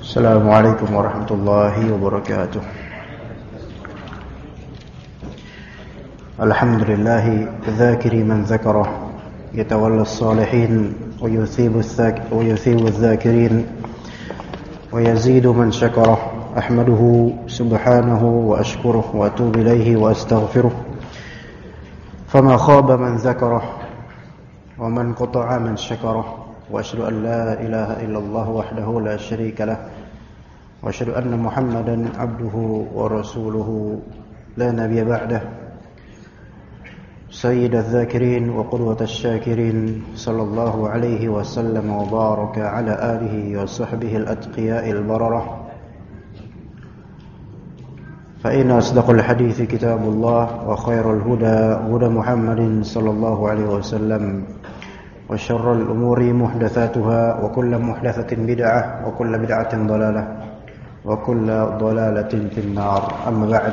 السلام عليكم ورحمة الله وبركاته. الحمد لله ذاكر من ذكره يتولى الصالحين ويثيب الذاكرين ويزيد من شكره. أحمده سبحانه وأشكره وأتوب إليه وأستغفره فما خاب من ذكره ومن قطع من شكره. وأشهد أن لا إله إلا الله وحده لا شريك له وأشهد أن محمدا عبده ورسوله لا نبي بعده سيد الذاكرين وقدوة الشاكرين صلى الله عليه وسلم وبارك على آله وصحبه الأتقياء البررة. فإن أصدق الحديث كتاب الله وخير الهدى هدى محمد صلى الله عليه وسلم وشر الأمور محدثاتها وكل محدثة بدعة وكل بدعة ضلالة وكل ضلالة في النار. أما بعد,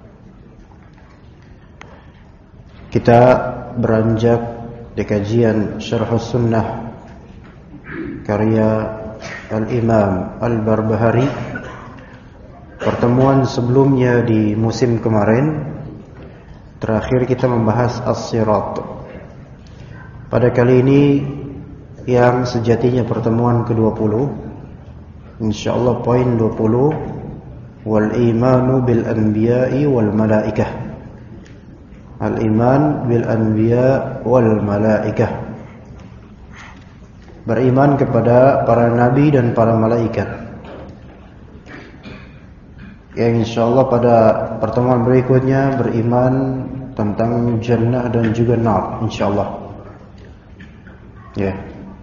kita beranjak di kajian Syarh Sunnah karya Al-Imam Al-Barbahari. Pertemuan sebelumnya di musim kemarin terakhir kita membahas As-Sirat. Pada kali ini yang sejatinya pertemuan ke-20, insyaallah poin 20, wal imanu bil anbiya'i wal malaikah. Al iman bil anbiya' wal malaikah. Beriman kepada para nabi dan para malaikat. Yang insyaallah pada pertemuan berikutnya beriman tentang jannah dan juga nar, insyaallah. Ya.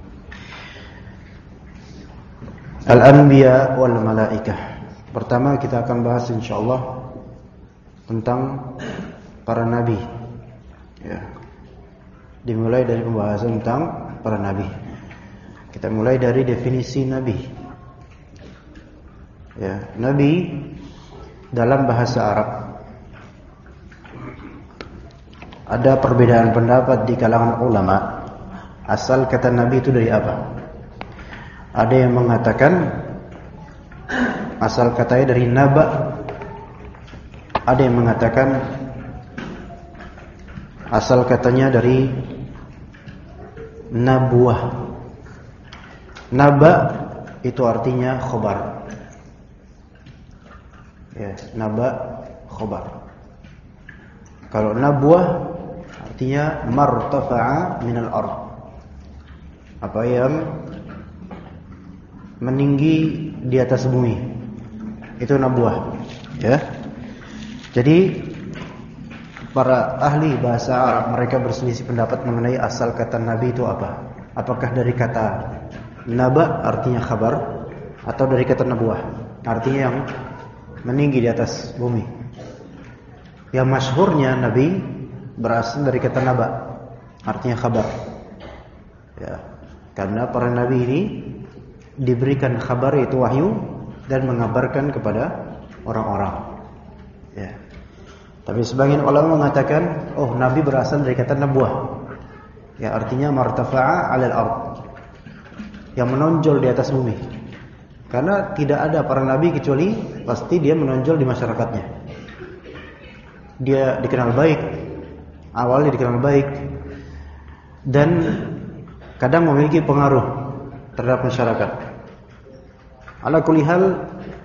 Al-Anbiya wal Malaikah. Pertama kita akan bahas insyaallah tentang para nabi. Ya. Dimulai dari pembahasan tentang para nabi. Kita mulai dari definisi nabi. Ya, nabi dalam bahasa Arab ada perbedaan pendapat di kalangan ulama. Asal kata nabi itu dari apa? Ada yang mengatakan asal katanya dari naba. Ada yang mengatakan asal katanya dari nabuah. Naba itu artinya khobar. Ya, naba khobar. Kalau nabuah artinya martafa'a minal ardh. Apa yang meninggi di atas bumi, itu nabuah, ya. Jadi para ahli bahasa Arab mereka berselisih pendapat mengenai asal kata nabi itu apa. Apakah dari kata naba artinya khabar, atau dari kata nabuah artinya yang meninggi di atas bumi. Yang masyhurnya nabi berasal dari kata naba, artinya khabar, ya. Karena para nabi ini diberikan kabar, yaitu wahyu, dan mengabarkan kepada orang-orang. Ya. Tapi sebagian ulama mengatakan, oh nabi berasal dari kata nabuah. Ya, artinya martafa'a 'alal ard. Yang menonjol di atas bumi. Karena tidak ada para nabi kecuali pasti dia menonjol di masyarakatnya. Dia dikenal baik. Awalnya dikenal baik. Dan kadang memiliki pengaruh terhadap masyarakat. Ala kulli hal,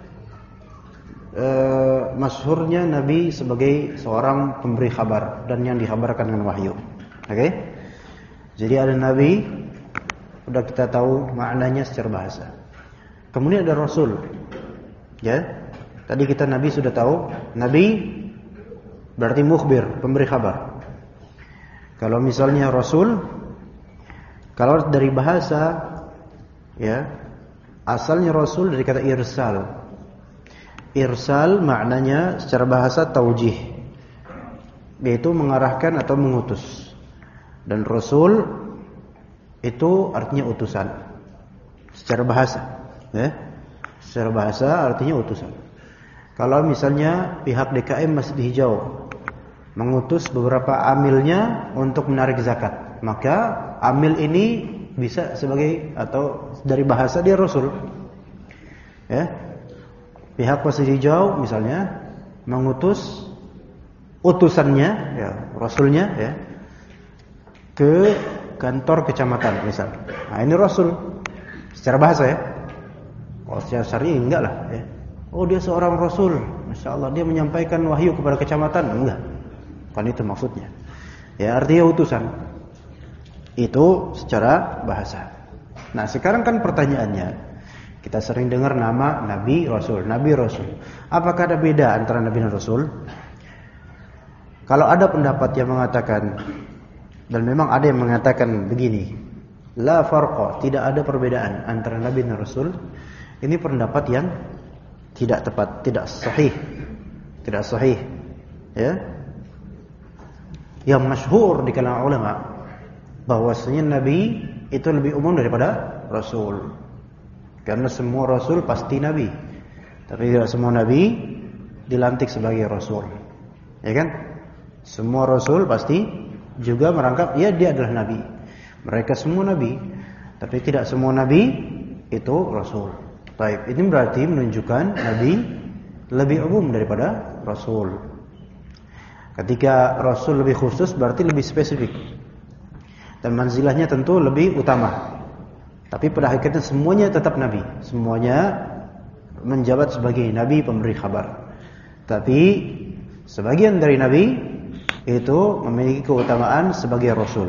masyhurnya Nabi sebagai seorang pemberi kabar dan yang dikabarkan dengan wahyu. Oke? Jadi ada Nabi, sudah kita tahu maknanya secara bahasa. Kemudian ada Rasul. Ya. Tadi kita Nabi sudah tahu, Nabi berarti mukhbir, pemberi kabar. Kalau misalnya Rasul, kalau dari bahasa, ya, asalnya Rasul dari kata irsal. Irsal maknanya secara bahasa taujih, yaitu mengarahkan atau mengutus. Dan Rasul itu artinya utusan. Secara bahasa, ya. Secara bahasa artinya utusan. Kalau misalnya pihak DKM Masjid Hijau mengutus beberapa amilnya untuk menarik zakat, maka amil ini bisa sebagai atau dari bahasa dia Rasul. Ya. Pihak pasir hijau misalnya mengutus utusannya, ya, rasulnya, ya, ke kantor kecamatan misal. Nah, ini rasul secara bahasa, ya. Kalau secara syar'i enggak lah, ya. Oh, dia seorang rasul, masya Allah, dia menyampaikan wahyu kepada kecamatan, enggak. Kan itu maksudnya. Ya, artinya utusan. Itu secara bahasa. Nah, sekarang kan pertanyaannya, kita sering dengar nama Nabi Rasul, Nabi Rasul. Apakah ada beda antara Nabi dan Rasul? Kalau ada pendapat yang mengatakan, dan memang ada yang mengatakan begini, la farqa, tidak ada perbedaan antara Nabi dan Rasul. Ini pendapat yang tidak tepat, tidak sahih. Tidak sahih. Ya. Yang masyhur di kalangan ulama bahwasanya Nabi itu lebih umum daripada Rasul. Karena semua Rasul pasti Nabi, tapi tidak semua Nabi dilantik sebagai Rasul. Ya kan? Semua Rasul pasti juga merangkap, ya, dia adalah Nabi. Mereka semua Nabi, tapi tidak semua Nabi itu Rasul. Baik, ini berarti menunjukkan Nabi lebih umum daripada Rasul. Ketika Rasul lebih khusus berarti lebih spesifik, dan manzilahnya tentu lebih utama. Tapi pada hakikatnya semuanya tetap Nabi. Semuanya menjabat sebagai Nabi pemberi kabar. Tapi sebagian dari Nabi itu memiliki keutamaan sebagai Rasul.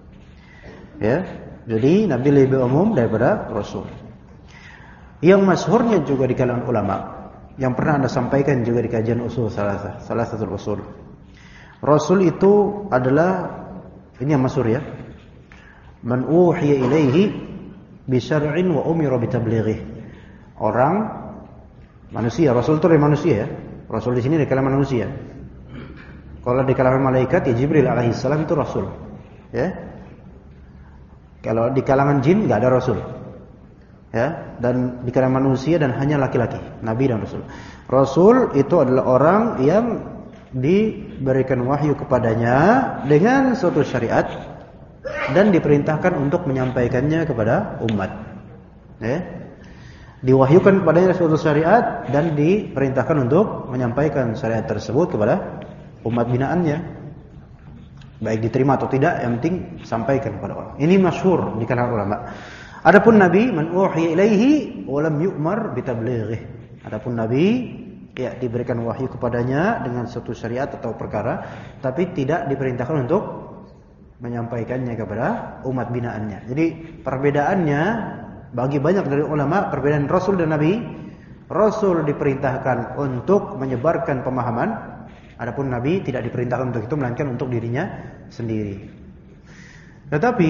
Ya, jadi Nabi lebih umum daripada Rasul. Yang masyhurnya juga di kalangan ulama, yang pernah Anda sampaikan juga di kajian usul salah satu usul. Rasul itu adalah, ini yang masyhur, ya, man uhiya ilaihi bi syar'in wa umira bi tablighi. Orang manusia, Rasul itu dari manusia, ya. Rasul di sini dari kalangan manusia. Kalau di kalangan malaikat, ya Jibril alaihissalam itu Rasul, ya. Kalau di kalangan jin enggak ada Rasul. Ya, dan di kalangan manusia dan hanya laki-laki, Nabi dan Rasul. Rasul itu adalah orang yang diberikan wahyu kepadanya dengan suatu syariat dan diperintahkan untuk menyampaikannya kepada umat. Ya. Diwahyukan kepadanya suatu syariat dan diperintahkan untuk menyampaikan syariat tersebut kepada umat binaannya. Baik diterima atau tidak, yang penting sampaikan kepada orang. Ini masyhur di kalangan ulama. Adapun Nabi, man uhiya ilaihi wa lam yu'mar bi tablighi. Adapun Nabi, ya, diberikan wahyu kepadanya dengan suatu syariat atau perkara, tapi tidak diperintahkan untuk menyampaikannya kepada umat binaannya. Jadi perbedaannya bagi banyak dari ulama, perbedaan Rasul dan Nabi, Rasul diperintahkan untuk menyebarkan pemahaman, adapun Nabi tidak diperintahkan untuk itu, melainkan untuk dirinya sendiri. Tetapi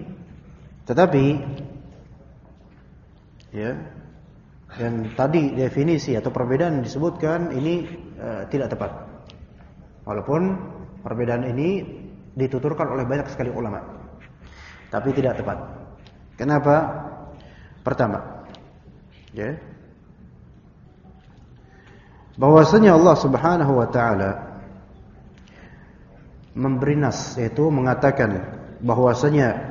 ya, dan tadi definisi atau perbedaan yang disebutkan ini tidak tepat. Walaupun perbedaan ini dituturkan oleh banyak sekali ulama, tapi tidak tepat. Kenapa? Pertama, ya, bahwasanya Allah Subhanahu wa taala memberi nas, yaitu mengatakan bahwasanya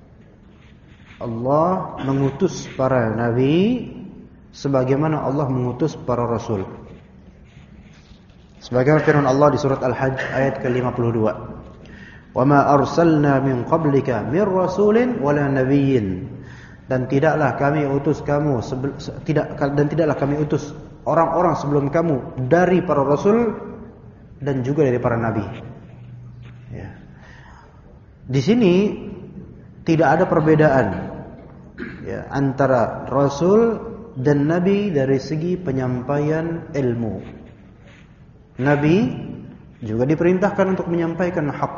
Allah mengutus para nabi sebagaimana Allah mengutus para rasul. Sebagaimana firman Allah di surat Al-Hajj ayat ke-52. "Wa ma arsalna min qablika mir rasulin wala nabiyyin." Dan tidaklah kami utus orang-orang sebelum kamu dari para rasul dan juga dari para nabi. Ya. Di sini tidak ada perbedaan, ya, antara rasul dan nabi dari segi penyampaian ilmu. Nabi juga diperintahkan untuk menyampaikan hak.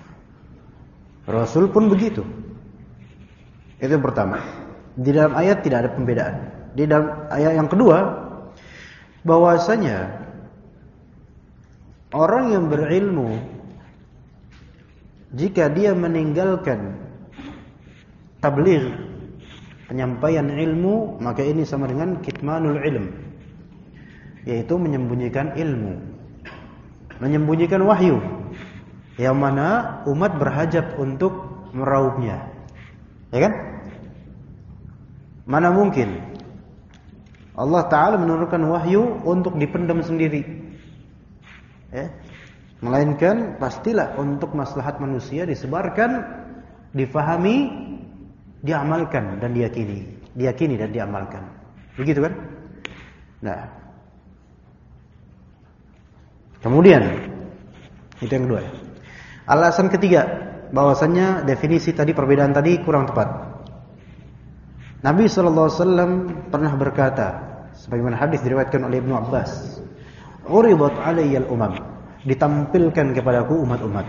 Rasul pun begitu. Itu yang pertama. Di dalam ayat tidak ada pembedaan. Di dalam ayat yang kedua, bahwasanya orang yang berilmu, jika dia meninggalkan tabligh, penyampaian ilmu, maka ini sama dengan kitmanul ilm, yaitu menyembunyikan ilmu, menyembunyikan wahyu, yang mana umat berhajat untuk meraupnya. Ya kan? Mana mungkin Allah Ta'ala menurunkan wahyu untuk dipendam sendiri, ya. Melainkan pastilah untuk maslahat manusia disebarkan, difahami, diamalkan dan diyakini dan diamalkan. Begitu kan? Nah, kemudian itu yang kedua. Alasan ketiga, bahwasannya definisi tadi, perbedaan tadi kurang tepat. Nabi SAW pernah berkata, sebagaimana hadis diriwayatkan oleh Ibnu Abbas, "Uridat 'alayyal umam", ditampilkan kepadaku umat-umat.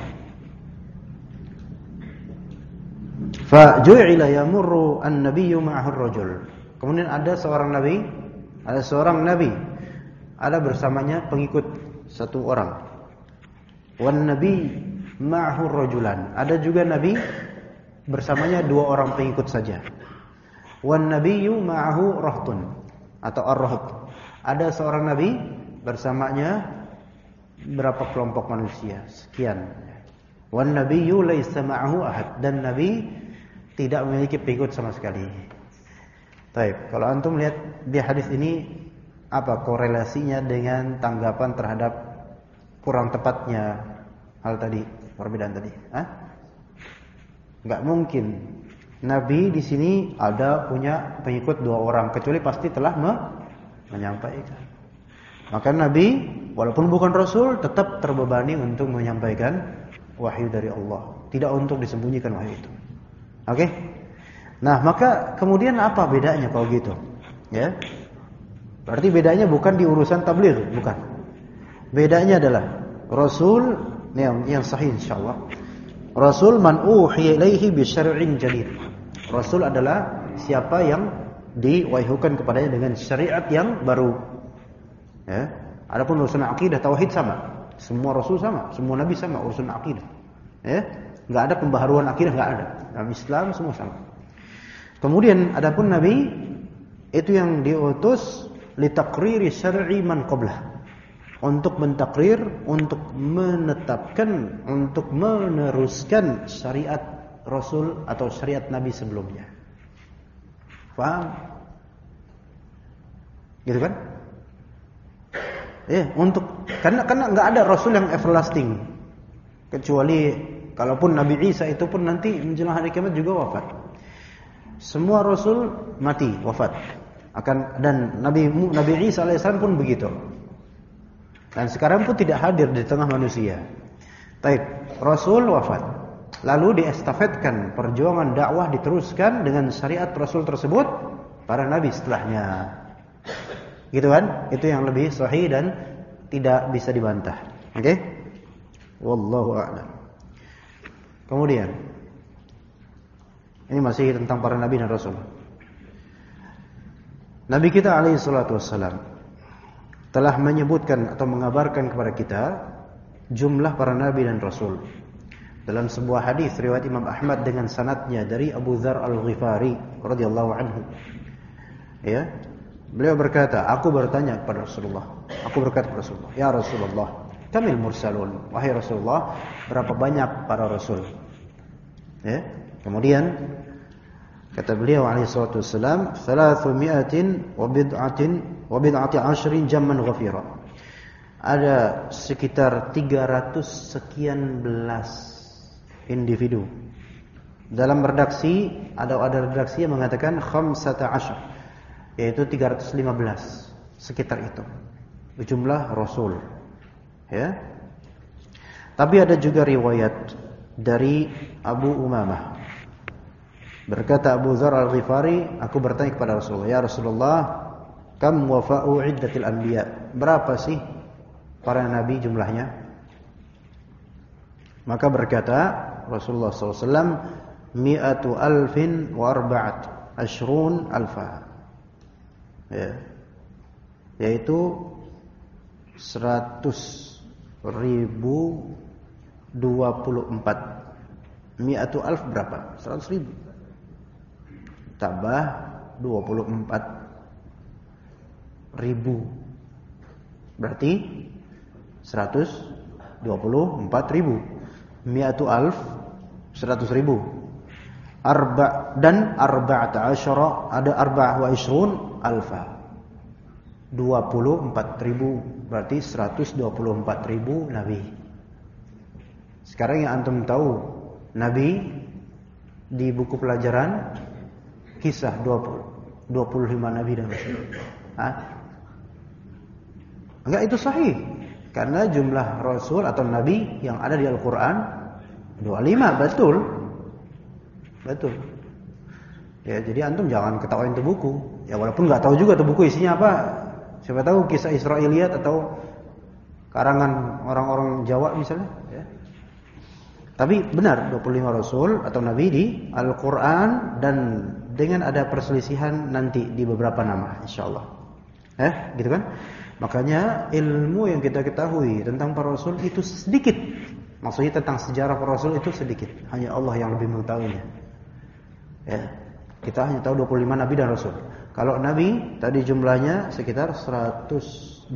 Fa ju'ila yamurru an-nabiyyu ma'ahu ar-rajul. Kemudian ada seorang nabi, ada bersamanya pengikut satu orang. Wan nabi ma'ahu rajulan, ada juga nabi bersamanya dua orang pengikut saja. Wan nabiyyu ma'ahu rahtun atau ar-raht, ada seorang nabi bersamanya berapa kelompok manusia, sekian. Wan nabiyyu laisa ma'ahu ahad, dan nabi tidak memiliki pengikut sama sekali. Baik, kalau antum lihat di hadis ini, apa korelasinya dengan tanggapan terhadap kurang tepatnya hal tadi, perbedaan tadi? Enggak mungkin Nabi di sini ada punya pengikut dua orang, kecuali pasti telah menyampaikan. Maka Nabi walaupun bukan Rasul tetap terbebani untuk menyampaikan wahyu dari Allah, tidak untuk disembunyikan wahyu itu. Oke? Nah, maka kemudian apa bedanya kalau gitu? Ya. Berarti bedanya bukan di urusan tabligh, bukan. Bedanya adalah Rasul yang sahih insyaallah. Rasul man uhiya ilaihi bi syar'in jadid. Rasul adalah siapa yang diwahyukan kepadanya dengan syariat yang baru. Ya. Adapun urusan akidah tauhid sama. Semua rasul sama, semua nabi sama urusan akidah. Ya. Enggak ada pembaharuan akidah, enggak ada. Dalam Islam semua sama. Kemudian adapun nabi itu yang diutus litaqriri syar'i man qablah, untuk mentakrir, untuk menetapkan, untuk meneruskan syariat Rasul atau syariat Nabi sebelumnya. Paham? Gitu kan? Karena nggak ada Rasul yang everlasting, kecuali kalaupun Nabi Isa itu pun nanti menjelang hari kiamat juga wafat. Semua Rasul mati, wafat. Dan Nabi Isa alaihissalam pun begitu. Dan sekarang pun tidak hadir di tengah manusia. Taib, Rasul wafat, lalu diestafetkan perjuangan dakwah, diteruskan dengan syariat Rasul tersebut para nabi setelahnya. Gitu kan? Itu yang lebih sahih dan tidak bisa dibantah. Oke? Wallahu a'lam. Kemudian ini masih tentang para nabi dan rasul. Nabi kita alaihi salatu wassalam telah menyebutkan atau mengabarkan kepada kita jumlah para nabi dan rasul. Dalam sebuah hadis riwayat Imam Ahmad dengan sanadnya dari Abu Dzar Al-Ghifari radhiyallahu anhu. Ya. Beliau berkata, aku bertanya kepada Rasulullah. Aku berkata kepada Rasulullah, "Ya Rasulullah, kamil mursalun?" Wahai Rasulullah, berapa banyak para rasul? Ya. Kemudian kata beliau alaihi salatu wassalam, "300 wa bid'ati 'ashrin jamman ghafira." Ada sekitar 300 sekian belas individu. Dalam redaksi ada redaksi yang mengatakan 15, yaitu 315, sekitar itu jumlah rasul. Ya. Tapi ada juga riwayat dari Abu Umamah. Berkata Abu Dzar Al-Ghifari, aku bertanya kepada Rasulullah, "Ya Rasulullah, kam wafa'u iddatil anbiya?" Berapa sih para nabi jumlahnya? Maka berkata Rasulullah SAW, 100,000 wa 24,000. Ya. Yaitu 100.024. 100,000 berapa? 100.000 tambah 24.000 berarti 124.000. 100,000 100.000. Dan 14 ada 24 alfa. 24.000, berarti 124.000 nabi. Sekarang yang antum tahu nabi di buku pelajaran kisah 25 nabi dan rasul. Enggak, itu sahih. Karena jumlah rasul atau nabi yang ada di Al-Qur'an 25, betul. Betul. Ya, jadi antum jangan ketawain itu buku. Ya walaupun enggak tahu juga itu buku isinya apa. Siapa tahu kisah Israiliyat atau karangan orang-orang Jawa misalnya, ya. Tapi benar 25 rasul atau nabi di Al-Qur'an, dan dengan ada perselisihan nanti di beberapa nama insyaallah. Gitu kan? Makanya ilmu yang kita ketahui tentang para rasul itu sedikit. Maksudnya tentang sejarah para rasul itu sedikit. Hanya Allah yang lebih mengetahuinya. Ya. Kita hanya tahu 25 nabi dan rasul. Kalau nabi tadi jumlahnya sekitar 124.000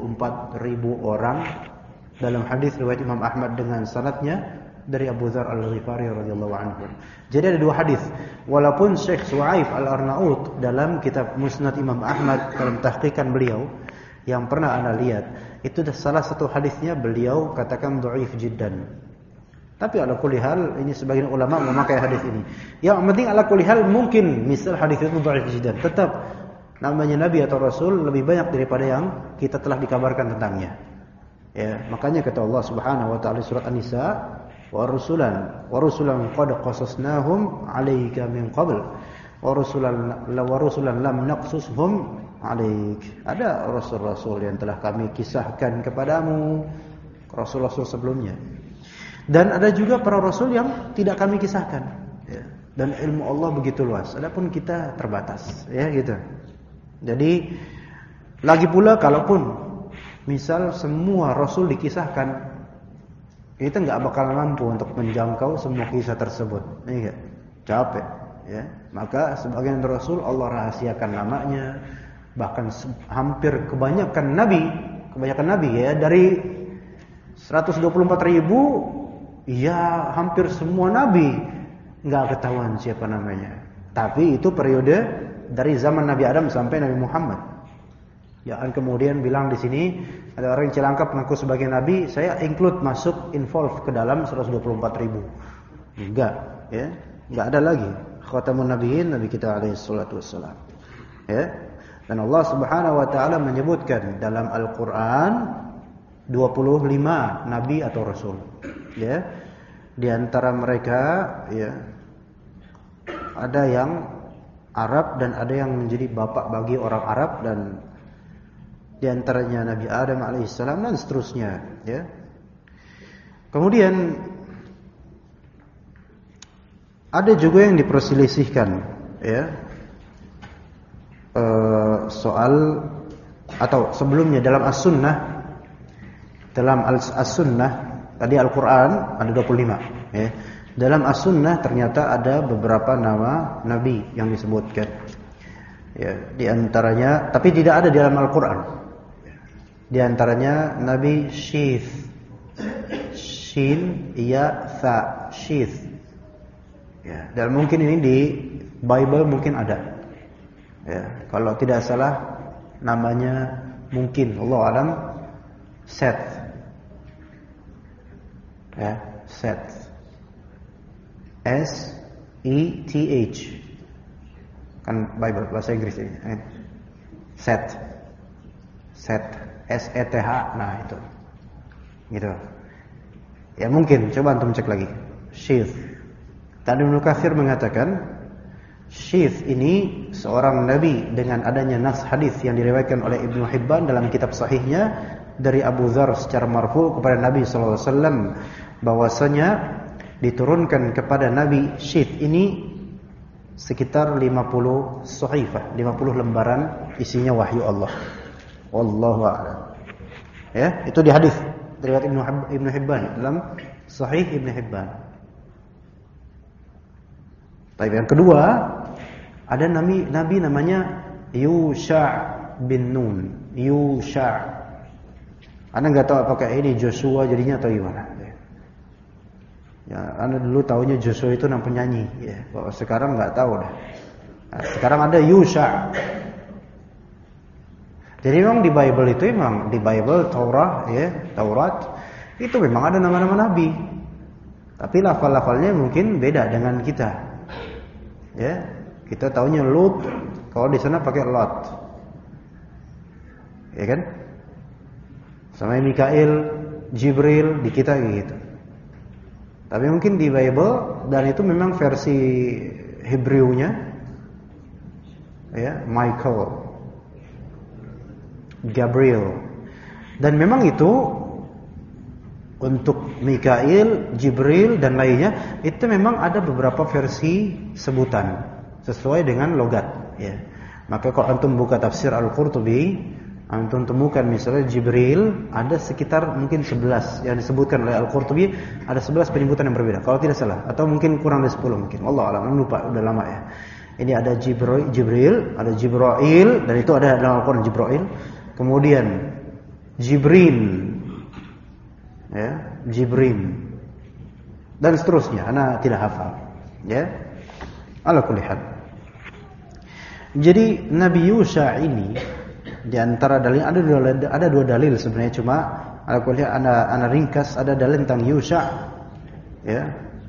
orang dalam hadis riwayat Imam Ahmad dengan sanadnya dari Abu Dzar Al-Ghifari radhiyallahu anhu. Jadi ada dua hadis. Walaupun Syekh Su'aif Al-Arnaut dalam kitab Musnad Imam Ahmad dalam tahqiqan beliau yang pernah Anda lihat, itu salah satu hadisnya beliau katakan dhaif jiddan. Tapi ala kulli hal ini sebagian ulama memakai hadis ini. Yang penting ala kulli hal mungkin misal hadis itu dhaif jiddan, tetap namanya nabi atau rasul lebih banyak daripada yang kita telah dikabarkan tentangnya. Ya, makanya kata Allah Subhanahu wa taala surat An-Nisa, wa rusulan qad qasasnahum 'alaika min qabl wa rusulan lam naqsushum 'alaik. Ada rasul-rasul yang telah kami kisahkan kepadamu, rasul-rasul sebelumnya. Dan ada juga para rasul yang tidak kami kisahkan, ya. Dan ilmu Allah begitu luas, adapun kita terbatas, ya gitu. Jadi lagi pula kalaupun misal semua rasul dikisahkan, kita nggak bakal mampu untuk menjangkau semua kisah tersebut, ya, capek, ya. Maka sebagian rasul Allah rahasiakan namanya, bahkan hampir kebanyakan nabi ya, dari 124.000, ya hampir semua nabi nggak ketahuan siapa namanya. Tapi itu periode dari zaman Nabi Adam sampai Nabi Muhammad. Jangan kemudian bilang di sini ada orang yang celangkap mengaku sebagai nabi, saya involve ke dalam 124.000. Enggak, ya. Enggak ada lagi khatamun nabiyyin, nabi kita alaihi salatu wassalam. Ya. Dan Allah Subhanahu wa taala menyebutkan dalam Al-Qur'an 25 nabi atau rasul. Ya. Di antara mereka, ya, ada yang Arab dan ada yang menjadi bapak bagi orang Arab, dan di antaranya Nabi Adam alaihissalam dan seterusnya, ya. Kemudian ada juga yang diperselisihkan, ya, soal atau sebelumnya dalam As-Sunnah, tadi Al-Quran ada 25, ya. Dalam As-Sunnah ternyata ada beberapa nama Nabi yang disebutkan, ya. Di antaranya, tapi tidak ada di dalam Al-Quran. Di antaranya Nabi Syith, Shin, Ya, Tha, Syith, ya. Dan mungkin ini di Bible mungkin ada, ya. Kalau tidak salah namanya mungkin, Allah alam, Seth, ya, Seth, S-E-T-H, kan Bible bahasa Inggris ini, Seth, S-E-T-H, nah itu, gitu. Ya mungkin, coba antum cek lagi. Syith. Tadi Ibnu Katsir mengatakan Syith ini seorang nabi dengan adanya nas hadis yang diriwayatkan oleh Ibnu Hibban dalam kitab sahihnya dari Abu Dzar secara marfu kepada Nabi sallallahu alaihi wasallam bahwasanya diturunkan kepada Nabi Syith ini sekitar 50 sahifah, 50 lembaran isinya wahyu Allah. Wallahu a'lam. Ya, itu di hadis riwayat Ibnu Hibban dalam Sahih Ibnu Hibban. Tapi yang kedua, ada nabi namanya Yusha bin Nun. Yusha. Anda enggak tahu apakah ini Joshua jadinya atau gimana? Ya, Anda dulu taunya Joshua itu nama penyanyi, ya. Bahwa sekarang enggak tahu dah. Nah, sekarang ada Yusha. Jadi memang di Bible itu di Bible Taurat itu memang ada nama-nama nabi. Tapi lafal-lafalnya mungkin beda dengan kita. Ya, kita taunya Lut, kalau di sana pakai Lot. Ya kan? Sama Mikail, Jibril di kita gitu. Tapi mungkin di Bible dan itu memang versi Hebrewnya ya, Michael, Gabriel. Dan memang itu untuk Mikail, Jibril dan lainnya itu memang ada beberapa versi sebutan sesuai dengan logat ya. Maka kalau antum buka tafsir Al-Qurtubi, antum temukan misalnya Jibril ada sekitar mungkin 11 yang disebutkan oleh Al-Qurtubi, ada 11 penyebutan yang berbeda kalau tidak salah, atau mungkin kurang dari 10 mungkin. Wallahu a'lam, lupa, udah lama ya. Ini ada Jibril, ada Jibrail, dan itu ada dalam Al-Qur'an Jibrail. Kemudian Jibril, ya, Jibril, dan seterusnya. Ana tidak hafal, ya. Ala kulli hal. Jadi Nabi Yusha ini di antara dalil ada dua dalil sebenarnya, cuma ala kulli hal ana ringkas. Ada dalil tentang Yusha, ya.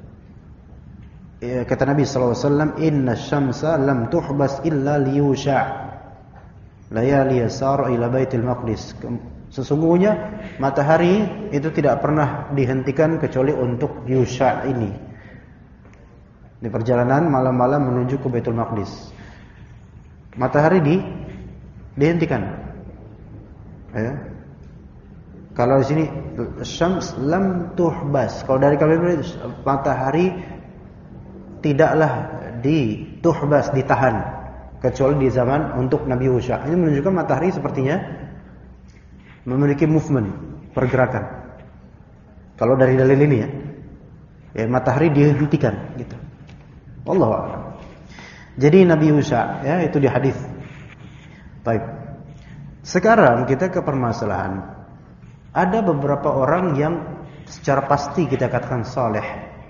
Kata Nabi SAW, Inna syamsa lam tuhbas illa liyusha layali yasar ila baitil maqdis. Sesungguhnya matahari itu tidak pernah dihentikan kecuali untuk Yusha ini, di perjalanan malam-malam menuju ke Baitul Maqdis. Matahari dihentikan ya. Kalau di sini syams lam tuhbas, kalau dari kalimat matahari tidaklah dituhbas, ditahan kecuali di zaman untuk Nabi Yusha. Ini menunjukkan matahari sepertinya memiliki movement, pergerakan. Kalau dari dalil ini ya matahari dihentikan gitu. Wallahu a'lam. Jadi Nabi Yusha ya itu di hadis. Baik. Sekarang kita ke permasalahan. Ada beberapa orang yang secara pasti kita katakan saleh,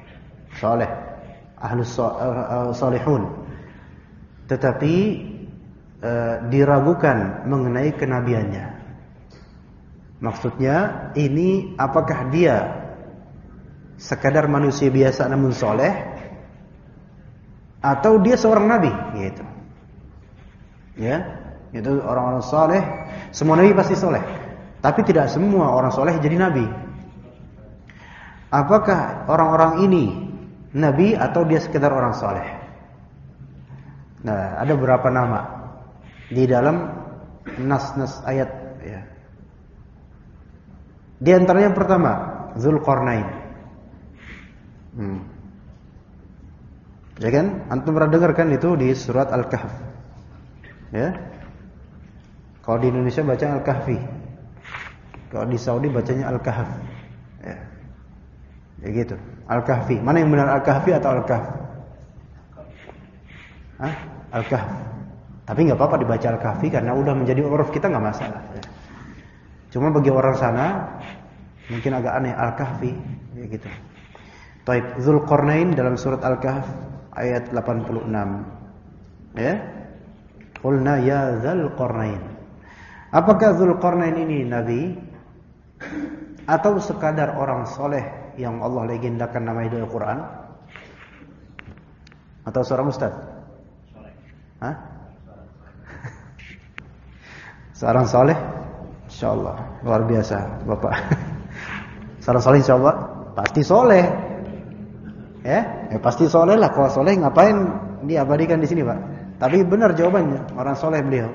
ahlus salihun, tetapi diragukan mengenai kenabiannya. Maksudnya ini apakah dia sekadar manusia biasa namun soleh, atau dia seorang nabi gitu. Ya, itu orang-orang soleh. Semua nabi pasti soleh, tapi tidak semua orang soleh jadi nabi. Apakah orang-orang ini nabi atau dia sekedar orang soleh? Nah, ada beberapa nama di dalam nas-nas ayat ya. Di antaranya yang pertama Dzulqarnain. Ya kan? Antum pernah dengar kan itu di surat Al-Kahf. Ya. Kalau di Indonesia baca Al-Kahfi. Kalau di Saudi bacanya Al-Kahf. Ya. Ya gitu. Al-Kahfi. Mana yang benar, Al-Kahfi atau Al-Kahf? Hah? Al-Kahf. Tapi enggak apa-apa dibaca Al-Kahfi karena udah menjadi uruf kita, enggak masalah. Ya. Cuma bagi orang sana mungkin agak aneh Al-Kahfi ya gitu. Taib. Dzulqarnain dalam surat Al-Kahf ayat 86. Ya. Qulna ya Dzulqarnain. Apakah Dzulqarnain ini nabi atau sekadar orang soleh yang Allah legendakan namanya di Al-Qur'an? Atau seorang ustaz? Soleh. Hah? Seorang soleh? Insyaallah luar biasa Bapak. Seorang soleh insyaallah pasti soleh. Ya pasti soleh lah. Kalau soleh ngapain diabadikan di sini, Pak? Tapi benar jawabannya, orang soleh beliau.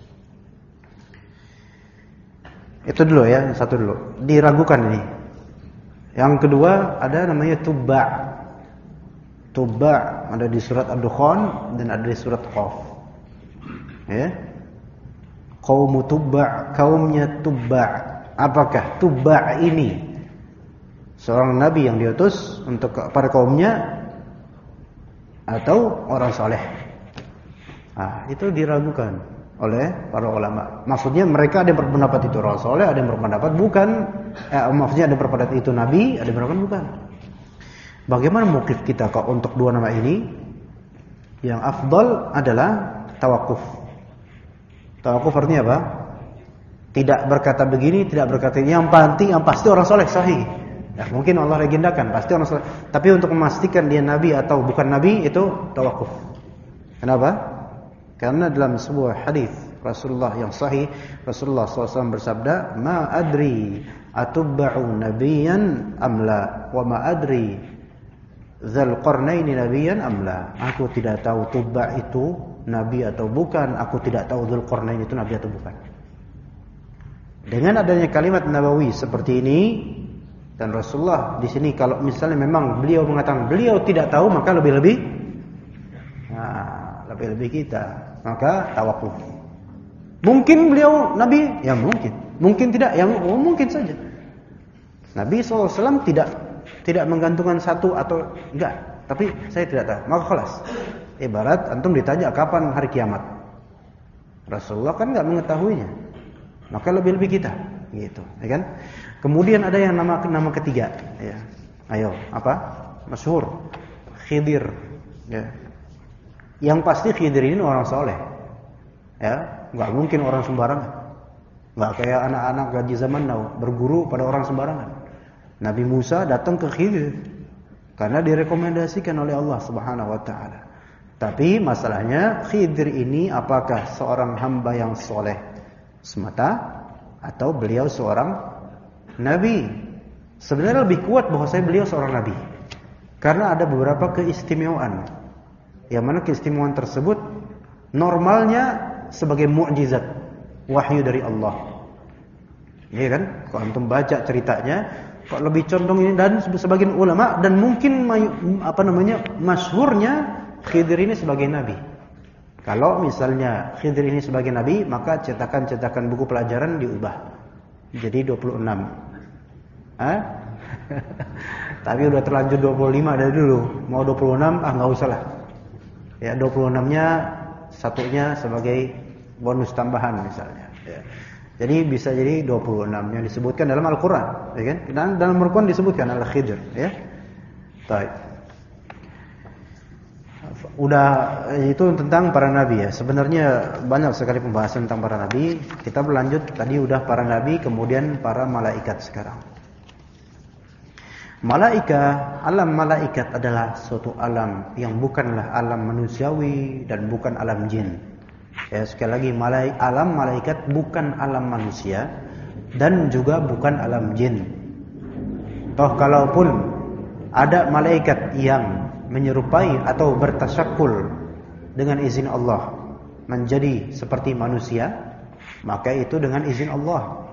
Itu dulu ya, satu dulu. Diragukan ini. Yang kedua ada namanya Tubba. Tubba ada di surat Ad-Dukhan dan ada di surat Qaf. Ya. Qaum Tubba, kaumnya Tubba. Apakah Tubba ini seorang nabi yang diutus untuk para kaumnya atau orang soleh? Nah, itu diragukan oleh para ulama. Maksudnya mereka ada yang berpendapat itu orang soleh, ada yang berpendapat bukan. Maksudnya ada yang berpendapat itu nabi, ada yang berpendapat bukan. Bagaimana mukif kita kok untuk dua nama ini? Yang afdal adalah tawakuf. Tawakuf artinya apa? tidak berkata begini, tidak berkata ini. Yang penting, yang pasti orang soleh, sahih. Ya, mungkin Allah legendakan, pasti orang soleh. Tapi untuk memastikan dia nabi atau bukan nabi itu tawakuf. Kenapa? Karena dalam sebuah hadis Rasulullah yang sahih, Rasulullah SAW bersabda, "Ma adri atubba'u nabiyyan amla, wa ma adri Dzul Qarnaini nabiyyan amla." Aku tidak tahu Tubba' itu nabi atau bukan. Aku tidak tahu Dzul Qarnain itu nabi atau bukan. Dengan adanya kalimat nabawi seperti ini, dan Rasulullah di sini kalau misalnya memang beliau mengatakan beliau tidak tahu, maka lebih-lebih kita, maka tawakuf. Mungkin beliau nabi, ya mungkin. Mungkin tidak, ya mungkin saja. Nabi SAW tidak menggantungkan satu atau enggak, tapi saya tidak tahu. Maka kelas. Ibarat antum ditanya kapan hari kiamat. Rasulullah kan enggak mengetahuinya. Maka lebih-lebih kita, gitu, ya kan? Kemudian ada yang nama ketiga, ya. Ayo, apa? Masyhur. Khidir, ya. Yang pasti Khidir ini orang soleh. Ya, enggak mungkin orang sembarangan. Enggak kayak anak-anak gaji zaman now berguru pada orang sembarangan. Nabi Musa datang ke Khidir karena direkomendasikan oleh Allah Subhanahu wa taala. Tapi masalahnya Khidir ini apakah seorang hamba yang soleh semata atau beliau seorang nabi? Sebenarnya lebih kuat bahwa beliau seorang nabi. Karena ada beberapa keistimewaan. Yang mana keistimewaan tersebut normalnya sebagai mukjizat wahyu dari Allah. Iya kan? Kalau antum baca ceritanya, kok lebih condong ini, dan sebagian ulama dan mungkin masyhurnya Khidir ini sebagai nabi. Kalau misalnya Khidir ini sebagai nabi, maka cetakan buku pelajaran diubah jadi 26. Tapi udah terlanjur 25 dari dulu. Mau 26 enggak usah lah. Ya 26-nya satunya sebagai bonus tambahan misalnya, ya. Jadi bisa jadi 26 yang disebutkan dalam Al-Qur'an, ya kan? Dan dalam Al-Qur'an disebutkan Al-Khidir, ya. Baik. Udah itu tentang para nabi, ya. Sebenarnya banyak sekali pembahasan tentang para nabi. Kita berlanjut, tadi udah para nabi, kemudian para malaikat sekarang. Alam malaikat adalah suatu alam yang bukanlah alam manusiawi dan bukan alam jin. Ya, sekali lagi alam malaikat bukan alam manusia dan juga bukan alam jin. Toh kalaupun ada malaikat yang menyerupai atau bertasyakul dengan izin Allah menjadi seperti manusia, maka itu dengan izin Allah.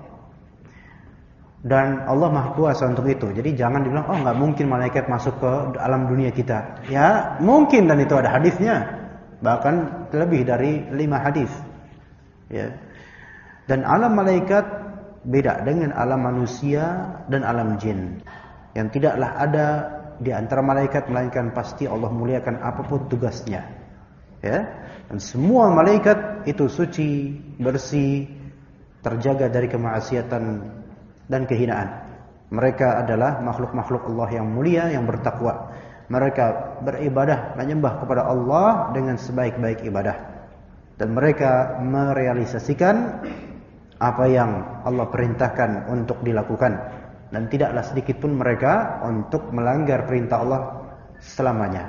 Dan Allah Maha Kuasa untuk itu. Jadi jangan dibilang, oh nggak mungkin malaikat masuk ke alam dunia kita. Ya mungkin, dan itu ada hadisnya. Bahkan lebih dari 5 hadis. Ya. Dan alam malaikat beda dengan alam manusia dan alam jin. Yang tidaklah ada di antara malaikat melainkan pasti Allah muliakan apapun tugasnya. Ya. Dan semua malaikat itu suci, bersih, terjaga dari kemaksiatan dan kehinaan. Mereka adalah makhluk-makhluk Allah yang mulia, yang bertakwa. Mereka beribadah, menyembah kepada Allah dengan sebaik-baik ibadah. Dan mereka merealisasikan apa yang Allah perintahkan untuk dilakukan. Dan tidaklah sedikit pun mereka untuk melanggar perintah Allah selamanya.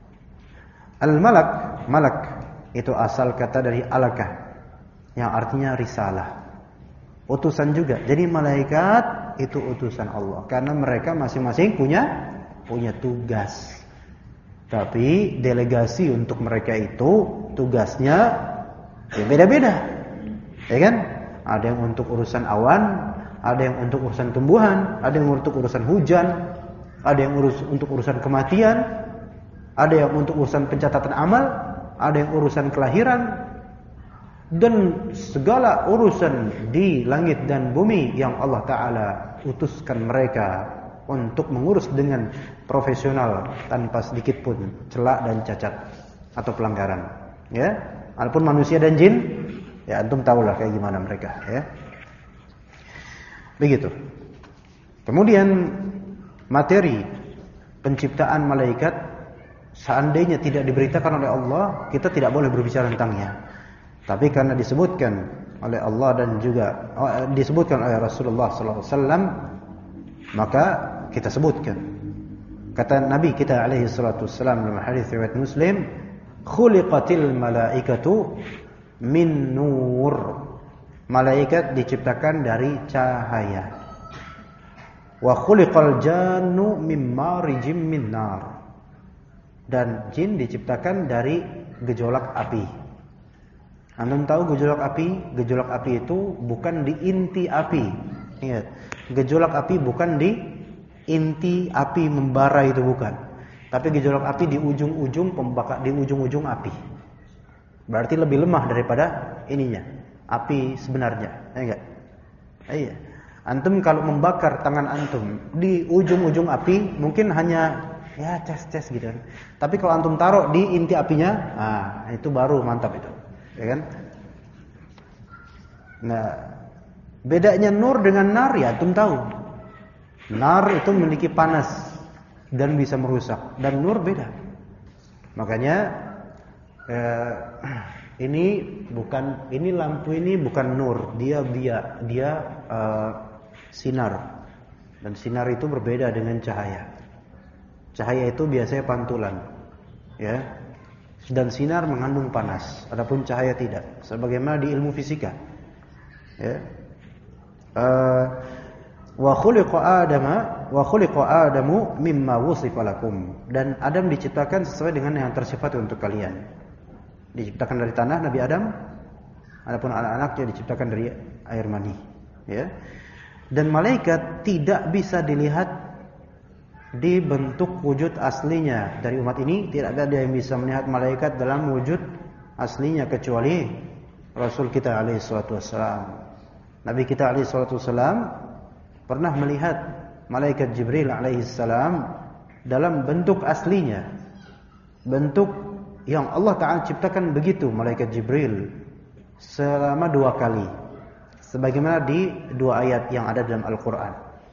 Malak itu asal kata dari alakah, yang artinya risalah. Utusan juga. Jadi malaikat itu utusan Allah karena mereka masing-masing punya tugas. Tapi delegasi untuk mereka itu tugasnya ya beda-beda. Ya kan? Ada yang untuk urusan awan, ada yang untuk urusan tumbuhan, ada yang untuk urusan hujan, ada yang untuk urusan kematian, ada yang untuk urusan pencatatan amal, ada yang urusan kelahiran. Dan segala urusan di langit dan bumi yang Allah Ta'ala utuskan mereka untuk mengurus dengan profesional tanpa sedikit pun celak dan cacat atau pelanggaran. Ya, walaupun manusia dan jin, ya antum tahulah kayak gimana mereka. Ya, begitu. Kemudian materi penciptaan malaikat, seandainya tidak diberitakan oleh Allah, kita tidak boleh berbicara tentangnya. Tapi karena disebutkan oleh Allah dan juga disebutkan oleh Rasulullah sallallahu alaihi wasallam, maka kita sebutkan. Kata Nabi kita alaihi salatu wasallam dalam hadis riwayat Muslim, khuliqatil malaikatu min nur. Malaikat diciptakan dari cahaya. Wa khuliqal jannu min marijim min nar. Dan jin diciptakan dari gejolak api. Anda tahu gejolak api? Gejolak api itu bukan di inti api. Ingat, gejolak api bukan di inti api membara, itu bukan. Tapi gejolak api di ujung-ujung pembakar, di ujung-ujung api. Berarti lebih lemah daripada ininya, api sebenarnya, ya enggak? Iya. Antum kalau membakar tangan antum di ujung-ujung api, mungkin hanya ya ces-ces gitu kan. Tapi kalau antum taruh di inti apinya, itu baru mantap itu, ya kan? Nah, bedanya nur dengan nar ya antum tahu. Nar itu memiliki panas dan bisa merusak, dan nur beda. Makanya ini lampu ini bukan nur, dia sinar. Dan sinar itu berbeda dengan cahaya. Cahaya itu biasanya pantulan, ya. Dan sinar mengandung panas, adapun cahaya tidak. Sebagaimana di ilmu fisika. Ya. Wa khuliqa Adamu mimma wusifa lakum. Dan Adam diciptakan sesuai dengan yang tersifat untuk kalian. Diciptakan dari tanah Nabi Adam, adapun anak-anaknya diciptakan dari air mani, ya. Dan malaikat tidak bisa dilihat di bentuk wujud aslinya. Dari umat ini tidak ada yang bisa melihat malaikat dalam wujud aslinya kecuali Rasul kita alaihi salatu wassalam. Nabi kita alaihi salatu wassalam pernah melihat malaikat Jibril alaihi salam dalam bentuk aslinya. Bentuk yang Allah Ta'ala ciptakan begitu malaikat Jibril selama 2 kali, sebagaimana di 2 ayat yang ada dalam Al-Quran.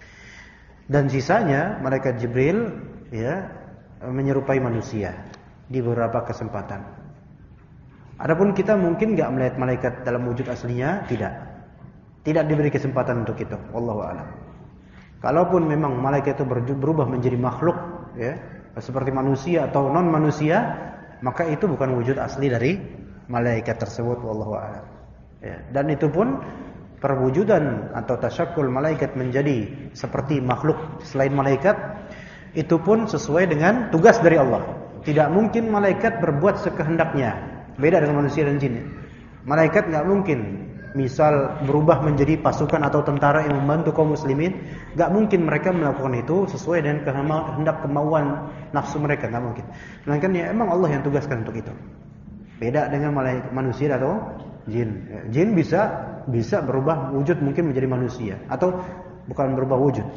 Dan sisanya malaikat Jibril ya menyerupai manusia di beberapa kesempatan. Adapun kita mungkin enggak melihat malaikat dalam wujud aslinya, tidak diberi kesempatan untuk itu, wallahu a'lam. Kalaupun memang malaikat itu berubah menjadi makhluk, ya, seperti manusia atau non manusia, maka itu bukan wujud asli dari malaikat tersebut, wallahu a'lam. Ya, dan itu pun perwujudan atau tasyakkul malaikat menjadi seperti makhluk selain malaikat, itu pun sesuai dengan tugas dari Allah. Tidak mungkin malaikat berbuat sekehendaknya. Beda dengan manusia dan jin. Malaikat enggak mungkin misal berubah menjadi pasukan atau tentara yang membantu kaum muslimin, enggak mungkin mereka melakukan itu sesuai dengan kehendak kemauan nafsu mereka, enggak mungkin. Melainkan ya emang Allah yang tugaskan untuk itu. Beda dengan manusia atau jin. Jin bisa berubah wujud mungkin menjadi manusia, atau bukan berubah wujud,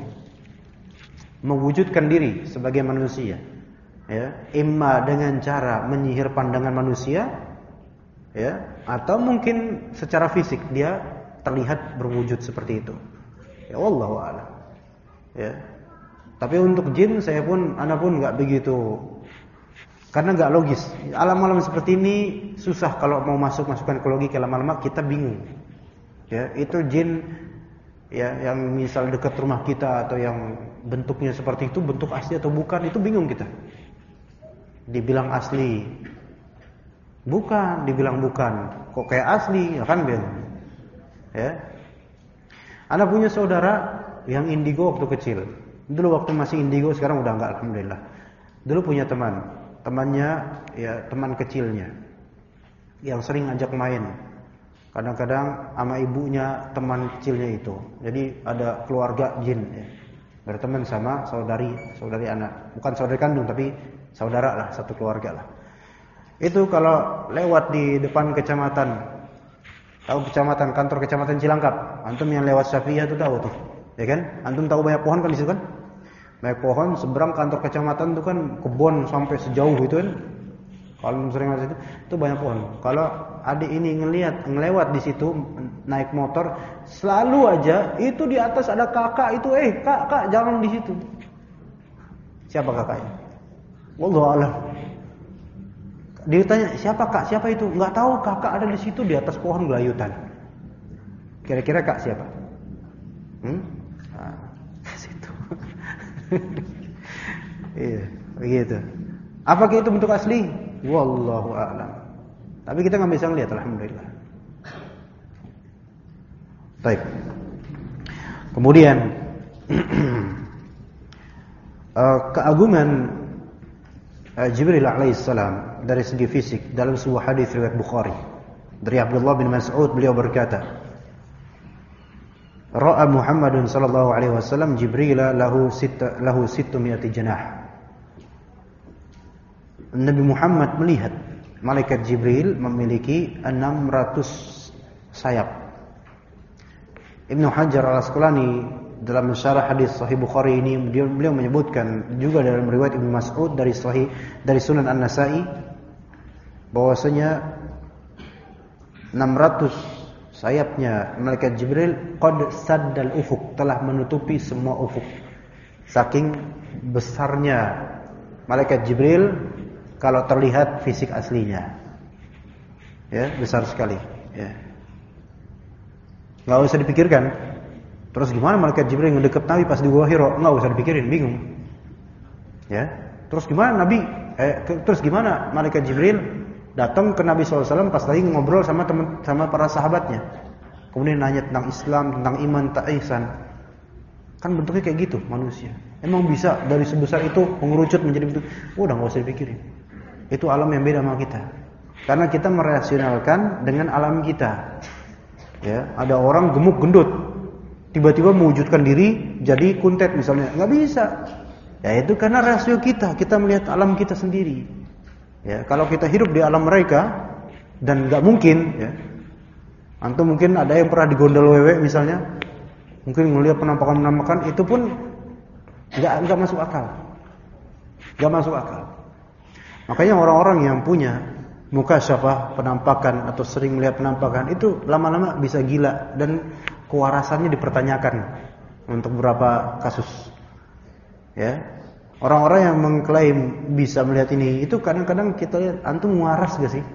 mewujudkan diri sebagai manusia, ya, imma dengan cara menyihir pandangan manusia, ya, atau mungkin secara fisik dia terlihat berwujud seperti itu. Ya wallahu a'lam. Ya. Tapi untuk jin ana pun enggak begitu, karena enggak logis. Alam-alam seperti ini susah kalau mau masukkan ke logika, lama-lama kita bingung. Ya, itu jin ya yang misal dekat rumah kita atau yang bentuknya seperti itu, bentuk asli atau bukan, itu bingung kita. Dibilang asli, bukan, dibilang bukan, kok kayak asli, ya kan bingung. Ya. Ana punya saudara yang indigo waktu kecil. Dulu waktu masih indigo, sekarang udah enggak, alhamdulillah. Dulu punya temannya ya teman kecilnya yang sering ajak main. Kadang-kadang sama ibunya teman kecilnya itu. Jadi ada keluarga jin ya. Berteman sama saudari anak. Bukan saudari kandung tapi saudara lah, satu keluarga lah. Itu kalau lewat di depan kecamatan, tahu kecamatan, kantor kecamatan Cilangkap, antum yang lewat Syafiyah itu tahu tuh, ya kan? Antum tahu banyak pohon kan di situ kan? Banyak pohon, seberang kantor kecamatan itu kan kebun sampai sejauh itu kan. Kalau sering lewat itu banyak pohon. Kalau adik ini ngelewat di situ naik motor, selalu aja itu di atas ada kakak itu, kak jangan di situ. Siapa kakaknya? Wallahu a'lam. Dia tanya, siapa kak? Siapa itu? Enggak tahu, kakak ada di situ di atas pohon gelayutan. Kira-kira kak siapa? Nah, situ. Iya, begitu. Apakah itu bentuk asli? Wallahu a'lam. Tapi kita nggak bisa ngelihat, alhamdulillah. Baik. Kemudian keagungan Jibril alaihissalam dari segi fisik dalam sebuah hadis riwayat Bukhari dari Abdullah bin Mas'ud, beliau berkata, Ra'a Muhammadun sallallahu alaihi wasallam Jibril lahu 600 janah. Nabi Muhammad melihat malaikat Jibril memiliki 600 sayap. Ibnu Hajar Al-Asqalani dalam syarah hadis Sahih Bukhari ini beliau menyebutkan juga dalam riwayat Ibnu Mas'ud dari Sunan An-Nasa'i bahwasanya 600 sayapnya malaikat Jibril qad saddal ufuk, telah menutupi semua ufuk. Saking besarnya malaikat Jibril kalau terlihat fisik aslinya. Ya, besar sekali, ya. Enggak usah dipikirkan. Terus gimana malaikat Jibril ngedeket Nabi pas di Gua Hira? Enggak usah dipikirin, bingung. Ya. Terus gimana malaikat Jibril datang ke Nabi SAW pas lagi ngobrol sama para sahabatnya. Kemudian nanya tentang Islam, tentang iman, tak ihsan. Kan bentuknya kayak gitu manusia. Emang bisa dari sebesar itu mengerucut menjadi bentuk? Udah enggak usah dipikirin. Itu alam yang beda sama kita. Karena kita merasionalkan dengan alam kita. Ya, ada orang gemuk gendut, tiba-tiba mewujudkan diri jadi kuntet misalnya, nggak bisa. Ya itu karena rasio kita melihat alam kita sendiri. Ya, kalau kita hidup di alam mereka dan nggak mungkin, ya. Antum mungkin ada yang pernah digondol wewe misalnya, mungkin melihat penampakan itu pun nggak masuk akal, nggak masuk akal. Makanya orang-orang yang punya mukasyafah, penampakan atau sering melihat penampakan itu lama-lama bisa gila dan kewarasannya dipertanyakan untuk beberapa kasus. Ya. Orang-orang yang mengklaim bisa melihat ini itu kadang-kadang kita lihat antum waras gak sih?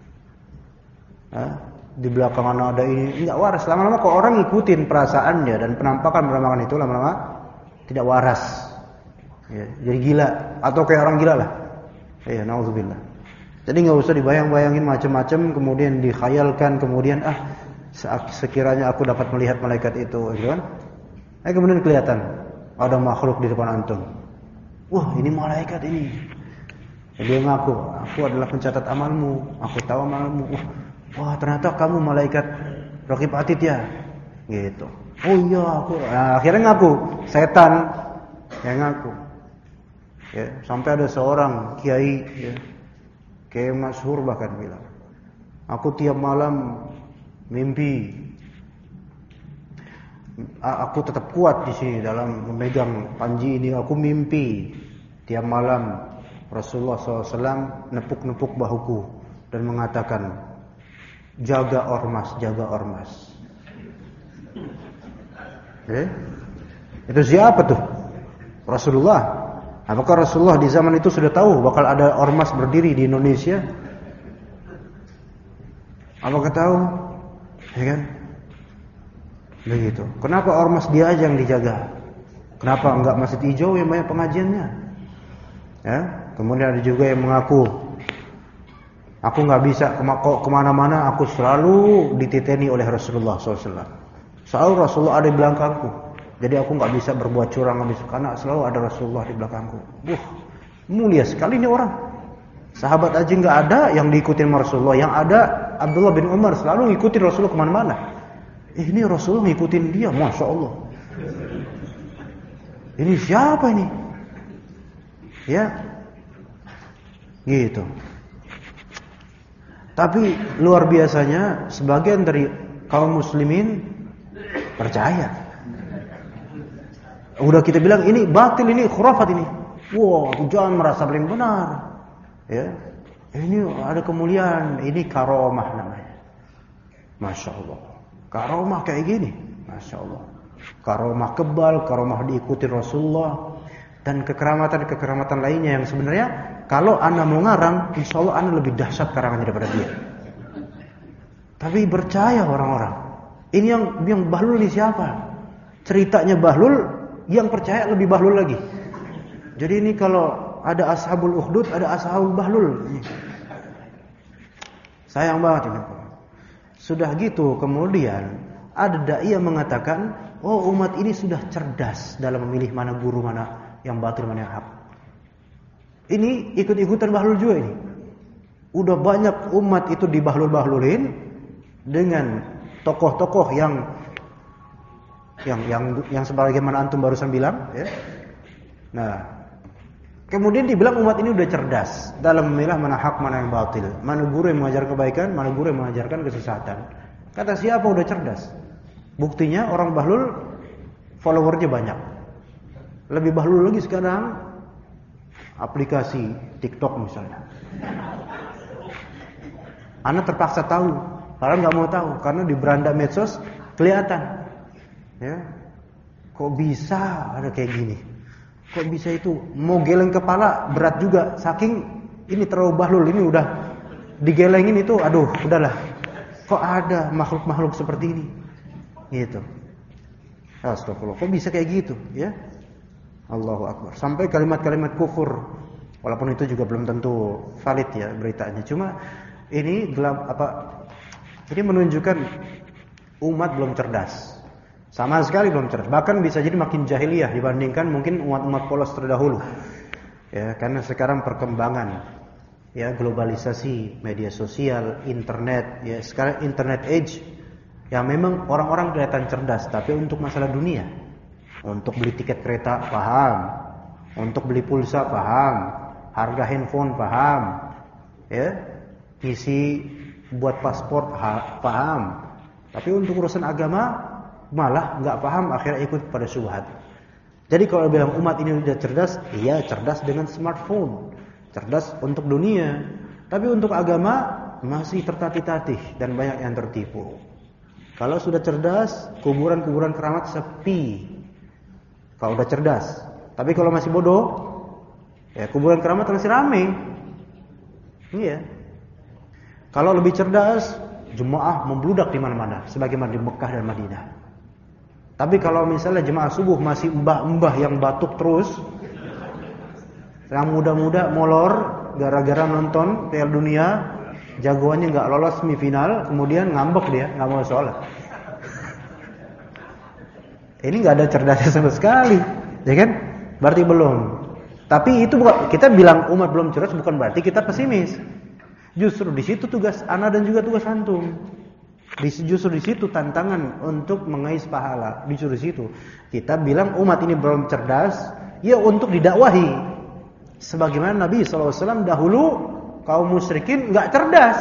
Di belakang ada ini enggak waras. Lama-lama kok orang ngikutin perasaannya dan penampakan itu lama-lama tidak waras. Ya, jadi gila atau kayak orang gila lah. Ya, naudzubillah. Jadi nggak usah dibayang-bayangin macam-macam, kemudian dikhayalkan, kemudian sekiranya aku dapat melihat malaikat itu, gitu kan? Kemudian kelihatan ada makhluk di depan antum. Wah, ini malaikat ini. Dia ngaku, aku adalah pencatat amalmu, aku tahu amalmu. Wah, ternyata kamu malaikat Raqib Atid ya, gitu. Oh iya, aku. Nah, akhirnya ngaku, setan yang ngaku. Ya, sampai ada seorang kiai, ya, kiai masyhur bahkan bilang, aku tiap malam mimpi, aku tetap kuat di sini dalam memegang panji ini. Aku mimpi tiap malam Rasulullah SAW nepuk-nepuk bahuku dan mengatakan, jaga ormas, jaga ormas. Itu siapa tuh? Rasulullah. Apakah Rasulullah di zaman itu sudah tahu bakal ada ormas berdiri di Indonesia? Apakah tahu? Ya kan? Begitu. Kenapa ormas dia aja yang dijaga? Kenapa enggak Masjid Hijau yang banyak pengajiannya? Ya. Kemudian ada juga yang mengaku, aku nggak bisa kemana-mana, aku selalu dititeni oleh Rasulullah SAW. Selalu Rasulullah ada di belakangku. Jadi aku nggak bisa berbuat curang, nggak bisa, karena selalu ada Rasulullah di belakangku. Mulia sekali ini orang. Sahabat aja nggak ada yang diikutin Rasulullah, yang ada Abdullah bin Umar selalu ngikutin Rasulullah kemana-mana. Ini Rasulullah ngikutin dia, masya Allah. Ini siapa ini? Ya, gitu. Tapi luar biasanya sebagian dari kaum muslimin percaya. Udah kita bilang ini batil, ini khurafat ini. Wah, jangan merasa paling benar. Ya. Ini ada kemuliaan, ini karomah namanya. Masya Allah. Karomah kayak gini. Masya Allah. Karomah kebal, karomah diikuti Rasulullah, dan kekeramatan lainnya yang sebenarnya kalau anda mau ngarang, insya Allah anda lebih dahsyat karangannya daripada dia. Tapi percaya orang-orang. Ini yang Bahlul ini siapa? Ceritanya Bahlul, yang percaya lebih Bahlul lagi. Jadi ini kalau ada Ashabul Ukhdud, ada Ashabul Bahlul. Sayang banget ini. Sudah gitu kemudian ada dai yang mengatakan, oh umat ini sudah cerdas dalam memilih mana guru, mana yang batil, mana yang hak. Ini ikut-ikutan Bahlul juga ini. Udah banyak umat itu dibahlul-bahlulin dengan tokoh-tokoh yang sebagaimana antum barusan bilang, ya. Nah, kemudian dibilang umat ini udah cerdas dalam memilah mana hak, mana yang batil, mana guru yang mengajar kebaikan, mana guru yang mengajarkan kesesatan. Kata siapa udah cerdas? Buktinya orang bahlul followernya banyak. Lebih bahlul lagi sekarang aplikasi TikTok misalnya. Ana terpaksa tahu, padahal nggak mau tahu karena di beranda medsos kelihatan. Ya, kok bisa ada kayak gini? Kok bisa itu? Mau geleng kepala berat juga, saking ini terlalu bahlul, ini udah digelengin itu, aduh, udahlah. Kok ada makhluk-makhluk seperti ini? Gitu. Astagfirullah, kok bisa kayak gitu? Ya, Allahu Akbar. Sampai kalimat-kalimat kufur, walaupun itu juga belum tentu valid ya beritanya. Cuma ini ini menunjukkan umat belum cerdas. Sama sekali belum cerdas. Bahkan bisa jadi makin jahiliyah dibandingkan mungkin umat-umat polos terdahulu. Ya, karena sekarang perkembangan ya globalisasi, media sosial, internet, ya sekarang internet age. Ya memang orang-orang kelihatan cerdas, tapi untuk masalah dunia, untuk beli tiket kereta paham, untuk beli pulsa paham, harga handphone paham, ya, isi buat paspor paham. Tapi untuk urusan agama malah nggak paham, akhirnya ikut pada syubhat. Jadi kalau bilang umat ini sudah cerdas, iya cerdas dengan smartphone, cerdas untuk dunia. Tapi untuk agama masih tertatih-tatih dan banyak yang tertipu. Kalau sudah cerdas, kuburan-kuburan keramat sepi. Kalau udah cerdas. Tapi kalau masih bodoh, ya kuburan keramat masih ramai. Iya. Kalau lebih cerdas, jemaah membludak di mana-mana, sebagaimana di Mekah dan Madinah. Tapi kalau misalnya jemaah subuh masih mbah-mbah yang batuk terus, yang muda-muda molor gara-gara nonton Piala Dunia, jagoannya nggak lolos semifinal, kemudian ngambek dia, nggak mau sholat. Ini nggak ada cerdasnya sama sekali, ya kan? Berarti belum. Tapi itu bukan, kita bilang umat belum cerdas bukan berarti kita pesimis. Justru di situ tugas ana dan juga tugas antum. Justru di situ tantangan untuk mengais pahala. Justru di situ kita bilang umat ini belum cerdas, ya untuk didakwahi. Sebagaimana Nabi SAW dahulu kaum musyrikin nggak cerdas.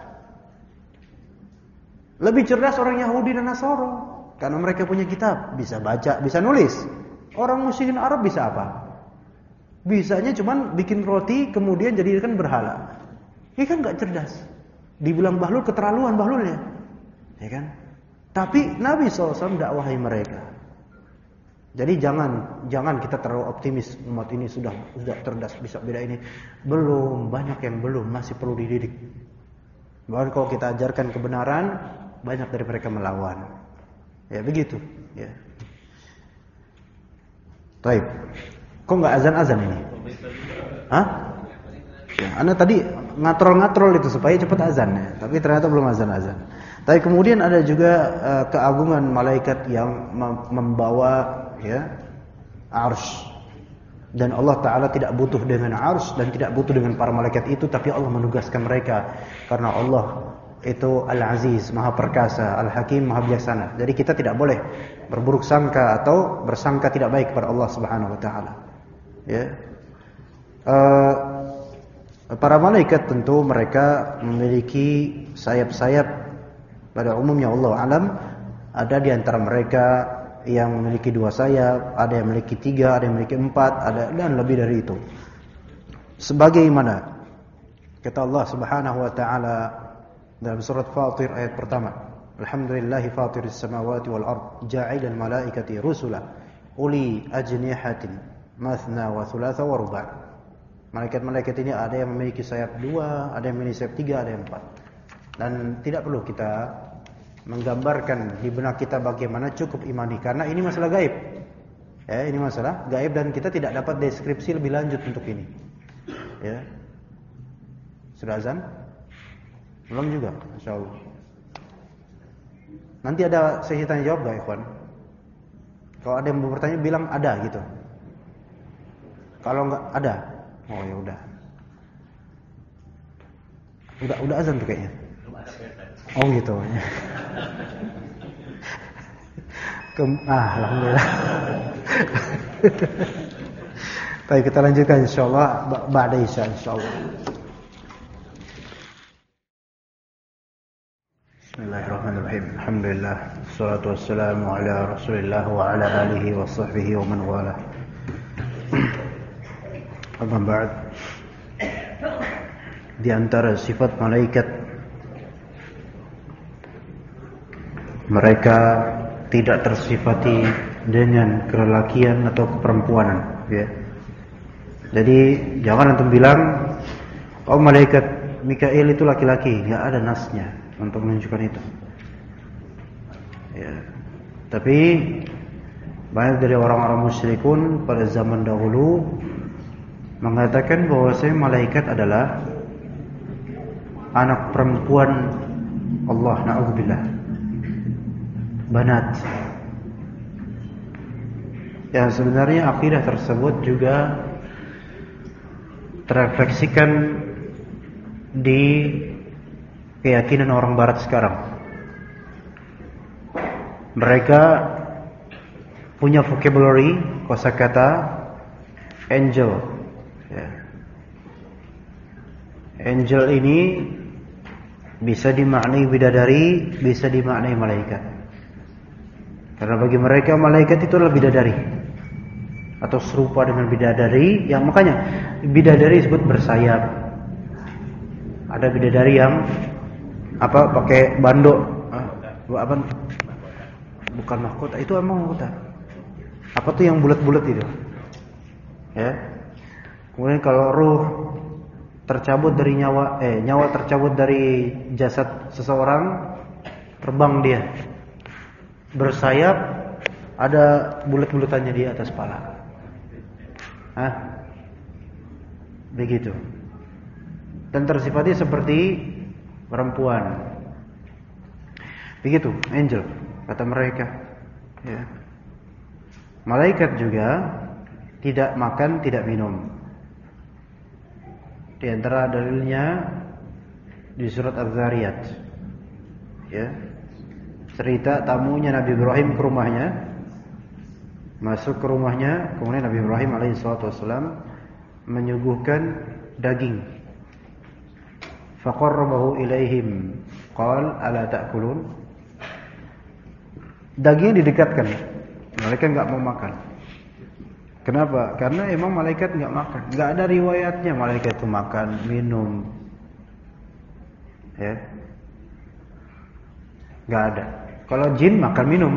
Lebih cerdas orang Yahudi dan Nasara karena mereka punya kitab, bisa baca, bisa nulis. Orang musyrikin Arab bisa apa? Bisanya cuman bikin roti kemudian jadikan berhala. Ini kan nggak cerdas. Dibilang bahlul keterlaluan bahlulnya. Ya kan? Tapi Nabi SAW dakwahi mereka. Jadi jangan kita terlalu optimis umat ini sudah cerdas bisa beda ini. Belum, banyak yang belum, masih perlu dididik. Bahkan kalau kita ajarkan kebenaran, banyak dari mereka melawan. Ya begitu, ya. Baik. Kok nggak azan-azan ini? Hah? Ya, Anda tadi ngatrol-ngatrol itu supaya cepat azan ya, tapi ternyata belum azan-azan. Tapi kemudian ada juga keagungan malaikat yang membawa ya arsy. Dan Allah Ta'ala tidak butuh dengan arsy dan tidak butuh dengan para malaikat itu, tapi Allah menugaskan mereka karena Allah itu Al-Aziz, Maha Perkasa, Al-Hakim, Maha Bijaksana. Jadi kita tidak boleh berburuk sangka atau bersangka tidak baik kepada Allah Subhanahu wa taala. Ya. Para malaikat tentu mereka memiliki sayap-sayap. Pada umumnya Allah alam, ada di antara mereka yang memiliki 2 sayap, ada yang memiliki 3, ada yang memiliki 4, ada dan lebih dari itu. Sebagaimana kata Allah Subhanahu wa taala dalam surat Fatir ayat pertama, Alhamdulillahi fatiris samawati wal ard, ja'ilal malaikati rusula uli ajnihatin mathna wa thulatha wa ruba'. Malaikat-malaikat ini ada yang memiliki sayap 2, ada yang memiliki sayap 3, ada yang 4. Dan tidak perlu kita menggambarkan di benak kita bagaimana, cukup imani, karena ini masalah gaib. Ya, ini masalah gaib dan kita tidak dapat deskripsi lebih lanjut untuk ini. Ya. Sudah azan? Belum juga, insyaallah. Nanti ada sesi tanya jawab enggak, ikhwan? Kalau ada yang mau bertanya bilang ada gitu. Kalau enggak ada, oh ya udah. Udah azan tuh kayaknya. Oh gitu. Alhamdulillah. Baik, kita lanjutkan insyaallah ba'da isya insyaallah. Bismillahirrahmanirrahim. Alhamdulillah. Wassalatu wassalamu ala Rasulillah wa ala alihi wa sahbihi wa man wala. Amma ba'd. Di antara sifat malaikat, mereka tidak tersifati dengan kelelakian atau keperempuanan, ya. Jadi jangan antum bilang, oh malaikat Mikail itu laki-laki, nggak ada nasnya untuk menunjukkan itu. Ya. Tapi banyak dari orang-orang musyrikun pada zaman dahulu mengatakan bahwasanya malaikat adalah anak perempuan Allah, na'udzubillah, banat. Ya, sebenarnya akidah tersebut juga terefleksikan di keyakinan orang barat sekarang. Mereka punya vocabulary, kosakata angel, ya. Angel ini bisa dimaknai bidadari, bisa dimaknai malaikat. Karena bagi mereka malaikat itu adalah bidadari atau serupa dengan bidadari, yang makanya bidadari disebut bersayap. Ada bidadari yang pakai bandok, bukan mahkota, itu emang mahkota. Apa tuh yang bulat-bulat itu? Ya. Kemudian kalau ruh tercabut dari nyawa tercabut dari jasad seseorang, terbang dia, bersayap, ada bulat-bulatannya di atas kepala. Begitu. Dan tersifati seperti perempuan. Begitu, angel kata mereka. Ya. Malaikat juga tidak makan, tidak minum. Di antara dalilnya di surat Az-Zariyat, ya, cerita tamunya Nabi Ibrahim ke rumahnya, masuk ke rumahnya, kemudian Nabi Ibrahim alaihissalam menyuguhkan daging. Faqarrabahu ilaihim, qala ala ta'kulun. Dagingnya didekatkan, mereka enggak mau makan. Kenapa? Karena emang malaikat enggak makan. Enggak ada riwayatnya malaikat itu makan, minum. Ya. Enggak ada. Kalau jin makan, minum.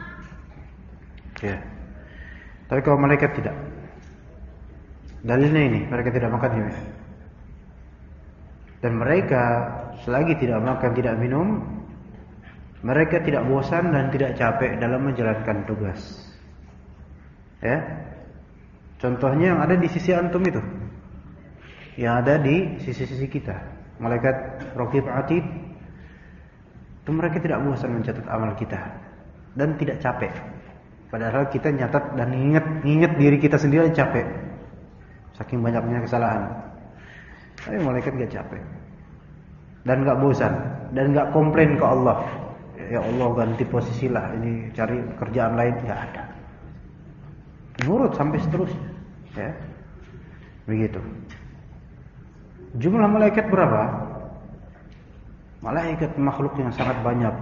Ya. Tapi kalau malaikat tidak. Dalilnya ini, mereka tidak makan, minum. Dan mereka selagi tidak makan, tidak minum, mereka tidak bosan dan tidak capek dalam menjalankan tugas. Ya. Contohnya yang ada di sisi antum itu, yang ada di sisi-sisi kita, malaikat Raqib Atid, itu mereka tidak bosan mencatat amal kita dan tidak capek. Padahal kita nyatat dan ingat diri kita sendiri capek, saking banyaknya kesalahan. Tapi malaikat gak capek dan gak bosan dan gak komplain ke Allah. Ya Allah, ganti posisi lah, ini cari kerjaan lain, gak ada. Nurut sampai seterusnya, ya. Begitu. Jumlah malaikat berapa? Malaikat makhluk yang sangat banyak,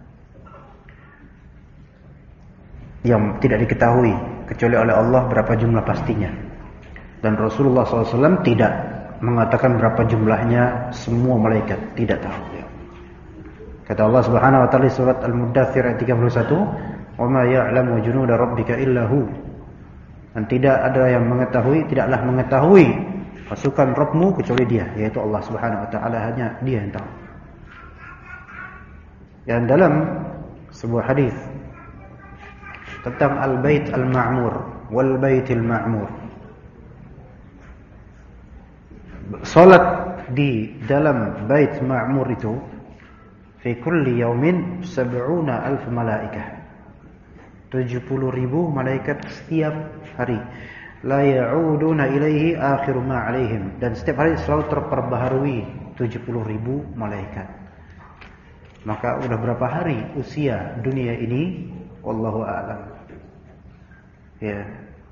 yang tidak diketahui kecuali oleh Allah berapa jumlah pastinya. Dan Rasulullah SAW tidak mengatakan berapa jumlahnya semua malaikat, tidak tahu. Kata Allah Subhanahu wa taala di surat Al-Muddathir ayat 31, "Wa ma ya'lamu junuda rabbika illa hu." Dan tidak ada yang mengetahui, tidaklah mengetahui pasukan Rabbmu kecuali Dia, yaitu Allah Subhanahu wa taala, hanya Dia yang tahu. Yang dalam sebuah hadis tentang al-bait al-ma'mur wal baitil ma'mur, salat di dalam bait ma'mur itu fi kulli yaumin 70,000 malaikah, 70,000 malaikat setiap hari. La ya'uduna ilaihi akhiru ma 'alaihim, dan setiap hari selalu terperbaharui 70,000 malaikat. Maka udah berapa hari usia dunia ini? Wallahu a'lam. Ya.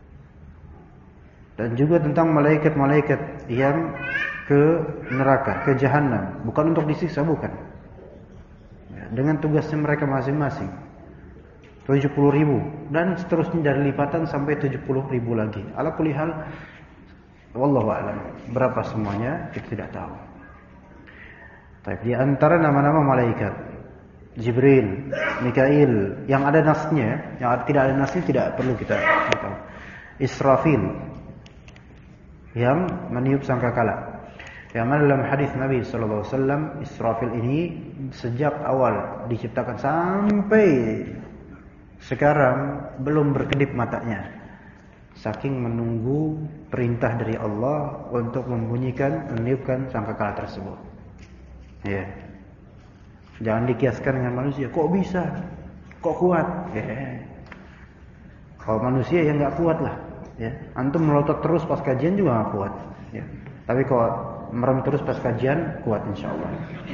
Dan juga tentang malaikat-malaikat yang ke neraka, ke jahanam, bukan untuk disiksa, bukan. Ya, dengan tugasnya mereka masing-masing. 70,000 dan seterusnya dari lipatan sampai 70,000 lagi. Ala kulli hal, wallahu a'lam. Berapa semuanya kita tidak tahu. Tapi di antara nama-nama malaikat, Jibril, Mikail, yang ada nasnya, yang tidak ada nasnya tidak perlu kita tahu. Israfil, yang meniup sangkakala. Yang mana dalam hadis Nabi sallallahu alaihi wasallam, Israfil ini sejak awal diciptakan sampai sekarang belum berkedip matanya, saking menunggu perintah dari Allah untuk membunyikan, meniupkan sangkakala tersebut. Ya. Jangan dikiaskan dengan manusia. Kok bisa? Kok kuat? Ya. Kalau manusia ya nggak kuat lah. Ya. Antum melotot terus pas kajian juga nggak kuat. Ya. Tapi kalau merem terus pas kajian kuat insya Allah.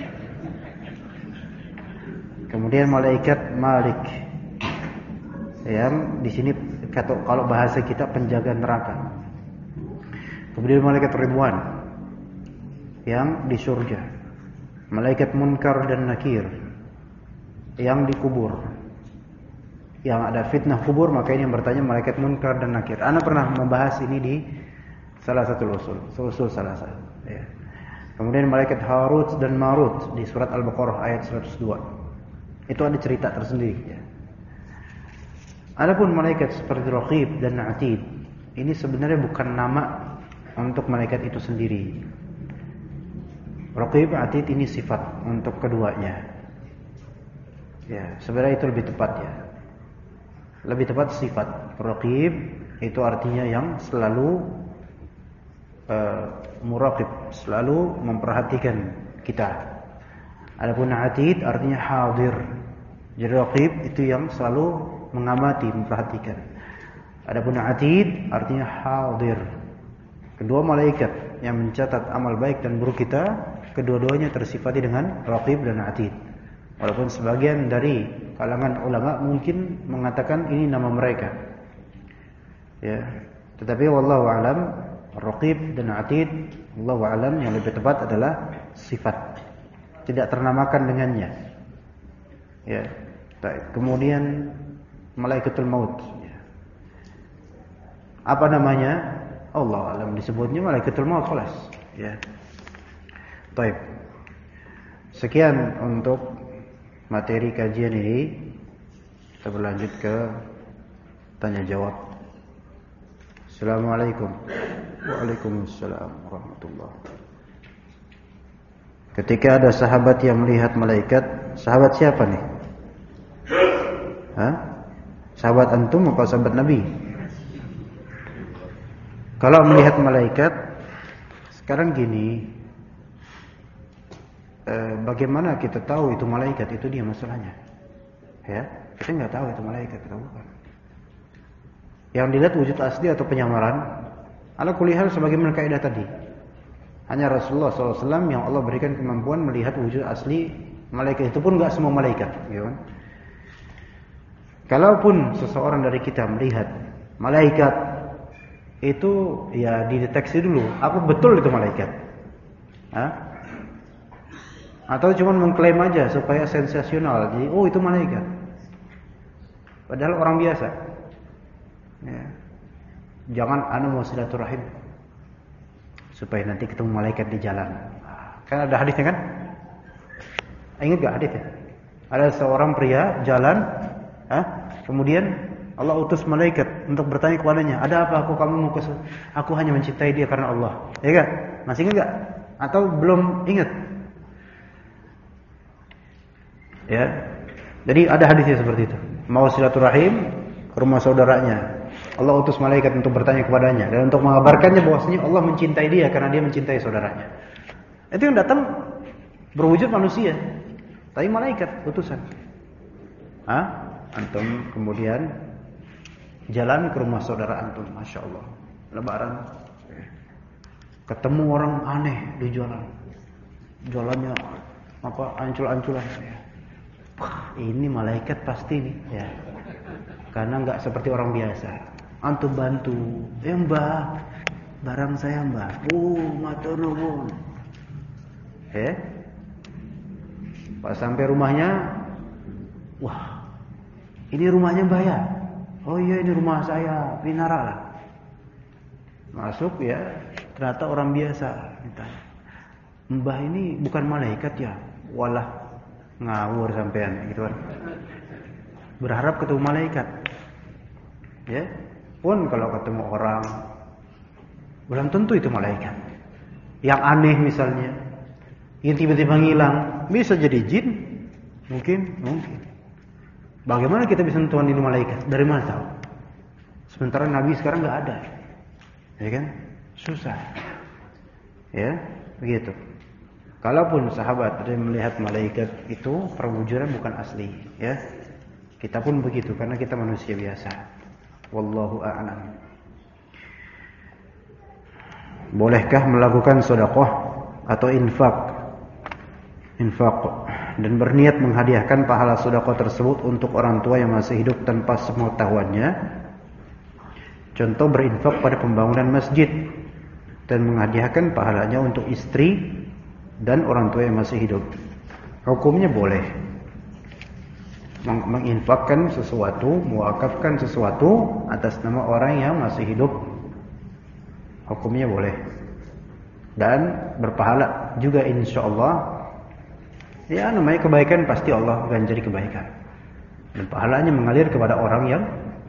Kemudian malaikat Malik, yang di sini kalau bahasa kita penjaga neraka. Kemudian malaikat Ridwan yang di surga. Malaikat Munkar dan Nakir yang di kubur. Yang ada fitnah kubur, maka ini yang bertanya malaikat Munkar dan Nakir. Ana pernah membahas ini di salah satu usul salah satu. Ya. Kemudian malaikat Harut dan Marut di surat Al-Baqarah ayat 102. Itu ada cerita tersendiri. Ya. Adapun malaikat seperti Raqib dan Atid, ini sebenarnya bukan nama untuk malaikat itu sendiri. Raqib, Atid ini sifat untuk keduanya. Ya, sebenarnya itu lebih tepat ya. Lebih tepat sifat. Raqib itu artinya yang selalu muraqib, selalu memperhatikan kita. Adapun Atid artinya hadir. Jadi Raqib itu yang selalu mengamati, memperhatikan. Adapun Atid artinya hadir. Kedua malaikat yang mencatat amal baik dan buruk kita, kedua-duanya tersifati dengan Raqib dan Atid. Walaupun sebagian dari kalangan ulama mungkin mengatakan ini nama mereka. Ya, tetapi wallahu alam, Raqib dan Atid, wallahu alam, yang lebih tepat adalah sifat. Tidak ternamakan dengannya. Ya. Kemudian Malaikatul Maut. Apa namanya? Allah alam, disebutnya Malaikatul Maut khalas. Ya. Baik. Sekian untuk materi kajian ini. Kita berlanjut ke tanya jawab. Assalamualaikum. Waalaikumsalam warahmatullahi. Ketika ada sahabat yang melihat malaikat, sahabat siapa nih? Hah? Sahabat antum apa sahabat Nabi? Kalau melihat malaikat, sekarang gini, bagaimana kita tahu itu malaikat? Itu dia masalahnya. Ya, kita nggak tahu itu malaikat atau bukan. Yang dilihat wujud asli atau penyamaran, ala kulli hal sebagaimana kaidah tadi. Hanya Rasulullah SAW yang Allah berikan kemampuan melihat wujud asli malaikat. Itu pun nggak semua malaikat, ya kan? Kalaupun seseorang dari kita melihat malaikat, itu ya dideteksi dulu, apa betul itu malaikat? Hah? Atau cuma mengklaim aja supaya sensasional, jadi oh itu malaikat. Padahal orang biasa. Ya. Jangan anu mau silaturahim supaya nanti ketemu malaikat di jalan. Kan ada hadisnya kan? Ingat gak hadisnya? Ada seorang pria jalan, kemudian Allah utus malaikat untuk bertanya kepadanya, ada apa aku hanya mencintai dia karena Allah. Ya kan? Masih ingat gak? Atau belum ingat? Ya. Jadi ada hadisnya seperti itu. Mau silaturahim ke rumah saudaranya, Allah utus malaikat untuk bertanya kepadanya dan untuk mengabarkannya bahwasanya Allah mencintai dia karena dia mencintai saudaranya. Itu yang datang berwujud manusia, tapi malaikat utusan. Antum kemudian jalan ke rumah saudara antum, masya Allah, lebaran, ketemu orang aneh di jalan, jalannya ancul-anculan. Wah, ini malaikat pasti nih, ya. Karena nggak seperti orang biasa. Antum bantu, mbah, barang saya mbah. Matur nuwun. Pas sampai rumahnya, wah, ini rumahnya mbah ya? Oh iya, ini rumah saya, Pinara lah. Masuk ya, ternyata orang biasa. Mbah ini bukan malaikat ya? Walah, ngawur sampean gitu kan. Berharap ketemu malaikat. Ya, pun kalau ketemu orang belum tentu itu malaikat. Yang aneh misalnya, yang tiba-tiba ngilang, bisa jadi jin, mungkin. Bagaimana kita bisa menentukan ini malaikat? Dari mana tahu? Sementara Nabi sekarang nggak ada, ya kan? Susah. Ya, begitu. Kalaupun sahabat ada melihat malaikat itu perwujudan bukan asli, ya. Kita pun begitu karena kita manusia biasa. Wallahu a'lam. Bolehkah melakukan sedekah atau infak dan berniat menghadiahkan pahala sedekah tersebut untuk orang tua yang masih hidup tanpa sepengetahuannya? Contoh berinfak pada pembangunan masjid dan menghadiahkan pahalanya untuk istri dan orang tua yang masih hidup. Hukumnya boleh. Menginfakkan sesuatu, mewakafkan sesuatu atas nama orang yang masih hidup, hukumnya boleh. Dan berpahala juga insyaallah. Ya, namanya kebaikan pasti Allah akan jadi kebaikan. Dan pahalanya mengalir kepada orang yang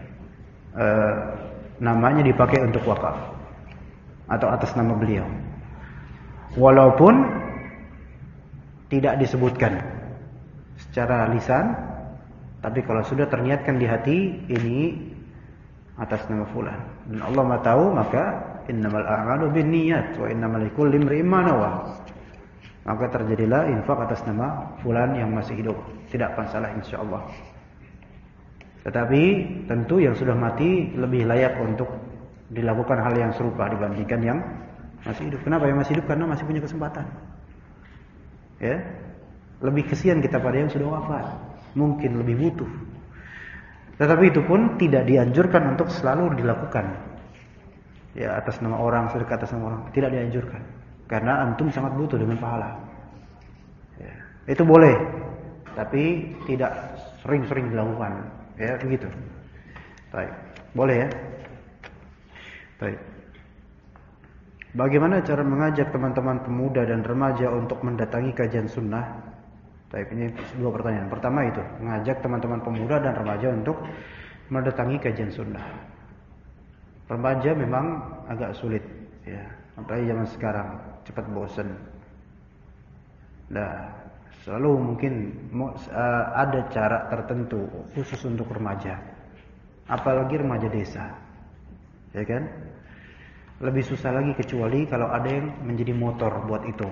namanya dipakai untuk wakaf atau atas nama beliau. Walaupun tidak disebutkan secara lisan, tapi kalau sudah terniatkan di hati, ini atas nama fulan. Dan Allah Maha tahu, maka innamal a'malu binniyat wa innamal likulli imri'in ma nawa. Maka terjadilah infak atas nama fulan yang masih hidup. Tidak akan salah insyaallah. Tetapi tentu yang sudah mati lebih layak untuk dilakukan hal yang serupa dibandingkan yang masih hidup. Kenapa yang masih hidup? Karena masih punya kesempatan. Ya. Lebih kesian kita pada yang sudah wafat. Mungkin lebih butuh. Tetapi itu pun tidak dianjurkan untuk selalu dilakukan. Ya, atas nama orang, sedekah atas nama orang, tidak dianjurkan. Karena antum sangat butuh dengan pahala. Ya, itu boleh, tapi tidak sering-sering dilakukan. Ya, begitu. Baik. Boleh ya? Baik. Bagaimana cara mengajak teman-teman pemuda dan remaja untuk mendatangi kajian sunnah? Baik, ini dua pertanyaan. Pertama itu, mengajak teman-teman pemuda dan remaja untuk mendatangi kajian sunnah. Remaja memang agak sulit, ya. Apalagi zaman sekarang, cepat bosan. Nah, selalu mungkin ada cara tertentu khusus untuk remaja. Apalagi remaja desa, ya kan? Lebih susah lagi kecuali kalau ada yang menjadi motor buat itu.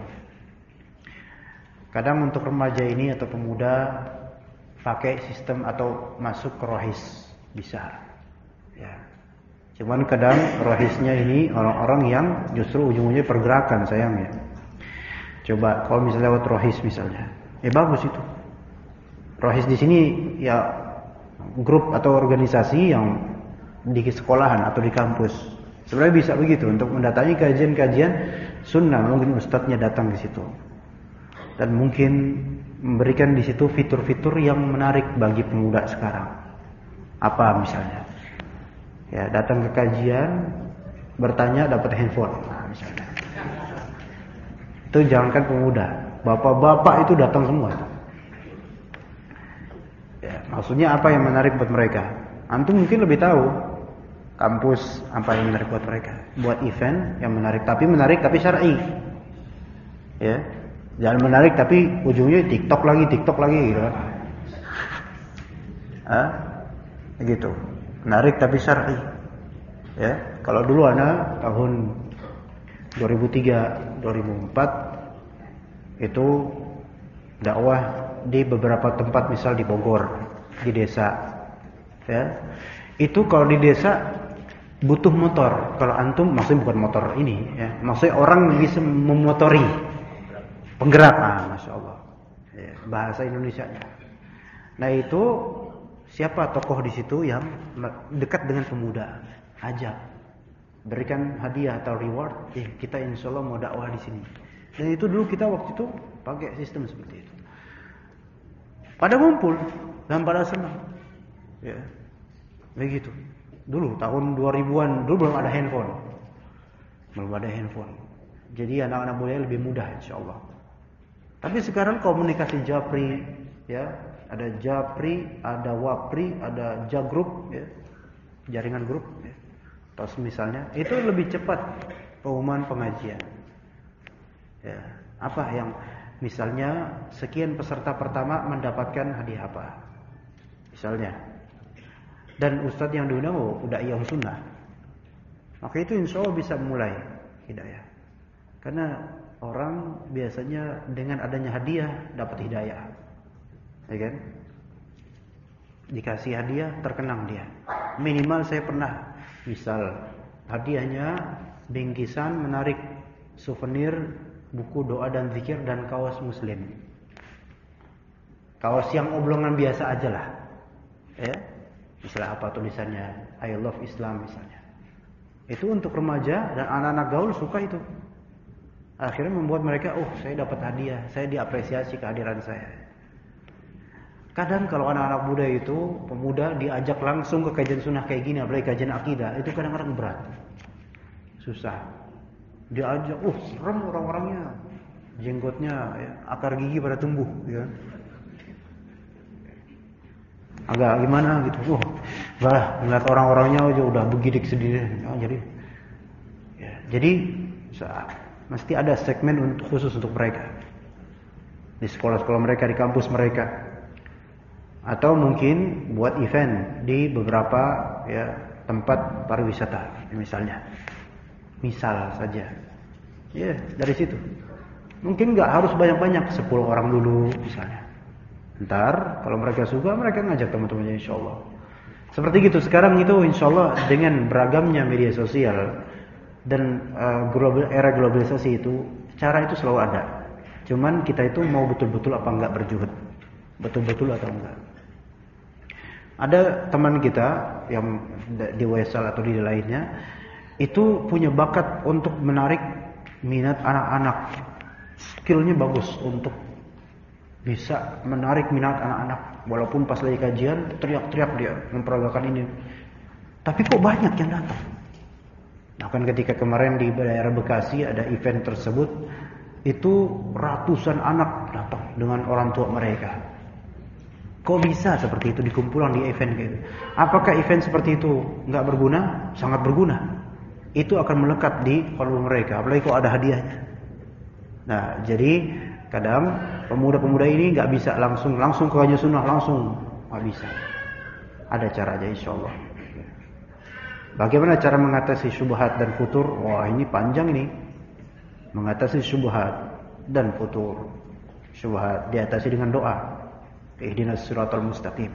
Kadang untuk remaja ini atau pemuda pakai sistem atau masuk ke rohis bisa. Ya. Cuman kadang rohisnya ini orang-orang yang justru ujung-ujungnya pergerakan sayangnya. Coba kalau misalnya lewat rohis misalnya, bagus itu. Rohis di sini ya grup atau organisasi yang di sekolahan atau di kampus. Sebenarnya bisa begitu untuk mendatangi kajian-kajian sunnah, mungkin ustadznya datang di situ. Dan mungkin memberikan di situ fitur-fitur yang menarik bagi pemuda sekarang. Apa misalnya? Ya, datang ke kajian, bertanya dapat handphone. Nah, misalnya. Itu jangankan pemuda, bapak-bapak itu datang semua. Ya, maksudnya apa yang menarik buat mereka? Antum mungkin lebih tahu kampus apa yang menarik buat mereka. Buat event yang menarik tapi syar'i. Ya. Jangan menarik tapi ujungnya TikTok lagi gitu kan. Begitu. Menarik tapi syar'i. Ya, kalau dulu ana tahun 2003, 2004 itu dakwah di beberapa tempat, misal di Bogor, di desa. Ya. Itu kalau di desa butuh motor. Kalau antum maksudnya bukan motor ini, ya. Maksudnya orang bisa memotori. Penggerak, Masya Allah. Ya, bahasa Indonesianya. Nah itu siapa tokoh di situ yang dekat dengan pemuda? Ajak, berikan hadiah atau reward. Kita insya Allah mau dakwah di sini. Dan itu dulu kita waktu itu pakai sistem seperti itu. Pada ngumpul dan pada senang. Ya, begitu. Dulu tahun 2000-an, dulu belum ada handphone. Jadi anak-anak muda lebih mudah insya Allah. Tapi sekarang komunikasi japri, ya, ada japri, ada wapri, ada jagrup, ya, jaringan grup, ya. Terus misalnya itu lebih cepat pengumuman pengajian. Ya, apa yang misalnya sekian peserta pertama mendapatkan hadiah apa, misalnya. Dan ustadz yang diundang udah iyah sunnah, maka itu insya Allah bisa mulai hidayah. Karena orang biasanya dengan adanya hadiah dapat hidayah, ya kan? Dikasih hadiah terkenang dia. Minimal saya pernah, misal hadiahnya bingkisan menarik souvenir buku doa dan zikir dan kaos muslim. Kaos yang oblongan biasa aja lah, ya. Misalnya apa tulisannya, I love Islam misalnya. Itu untuk remaja dan anak-anak gaul suka itu. Akhirnya membuat mereka, saya dapat hadiah, saya diapresiasi kehadiran saya. Kadang kalau anak-anak muda itu, pemuda diajak langsung ke kajian sunnah kayak gini, apalagi kajian akidah, itu kadang-kadang berat. Susah. Diajak, serem orang-orangnya. Jenggotnya, ya, akar gigi pada tumbuh, ya. Agak gimana gitu. Melihat orang-orangnya aja udah begidik sendiri. Jadi mesti ada segmen khusus untuk mereka. Di sekolah-sekolah mereka, di kampus mereka. Atau mungkin buat event di beberapa, ya, tempat pariwisata misalnya. Misal saja. Ya, dari situ. Mungkin nggak harus banyak-banyak, 10 orang dulu misalnya. Ntar kalau mereka suka, mereka ngajak teman-temannya insya Allah. Seperti gitu sekarang itu insya Allah dengan beragamnya media sosial dan era globalisasi itu, cara itu selalu ada. Cuman kita itu mau betul-betul apa enggak berjuhud, betul-betul atau enggak. Ada teman kita yang di WSL atau di lainnya itu punya bakat untuk menarik minat anak-anak. Skillnya bagus untuk bisa menarik minat anak-anak. Walaupun pas lagi kajian teriak-teriak dia memperagakan ini. Tapi kok banyak yang datang. Bahkan ketika kemarin di daerah Bekasi ada event tersebut, itu ratusan anak datang dengan orang tua mereka. Kok bisa seperti itu dikumpulan di event kayak gitu? Apakah event seperti itu nggak berguna? Sangat berguna. Itu akan melekat di kalbu mereka. Apalagi kalau ada hadiahnya. Nah, jadi kadang pemuda-pemuda ini nggak bisa langsung ke kajian sunnah langsung, nggak bisa. Ada caranya insya Allah. Bagaimana cara mengatasi syubhat dan futur? Wah, ini panjang ini. Mengatasi syubhat dan futur. Syubhat diatasi dengan doa. Ihdinas siratal mustaqim.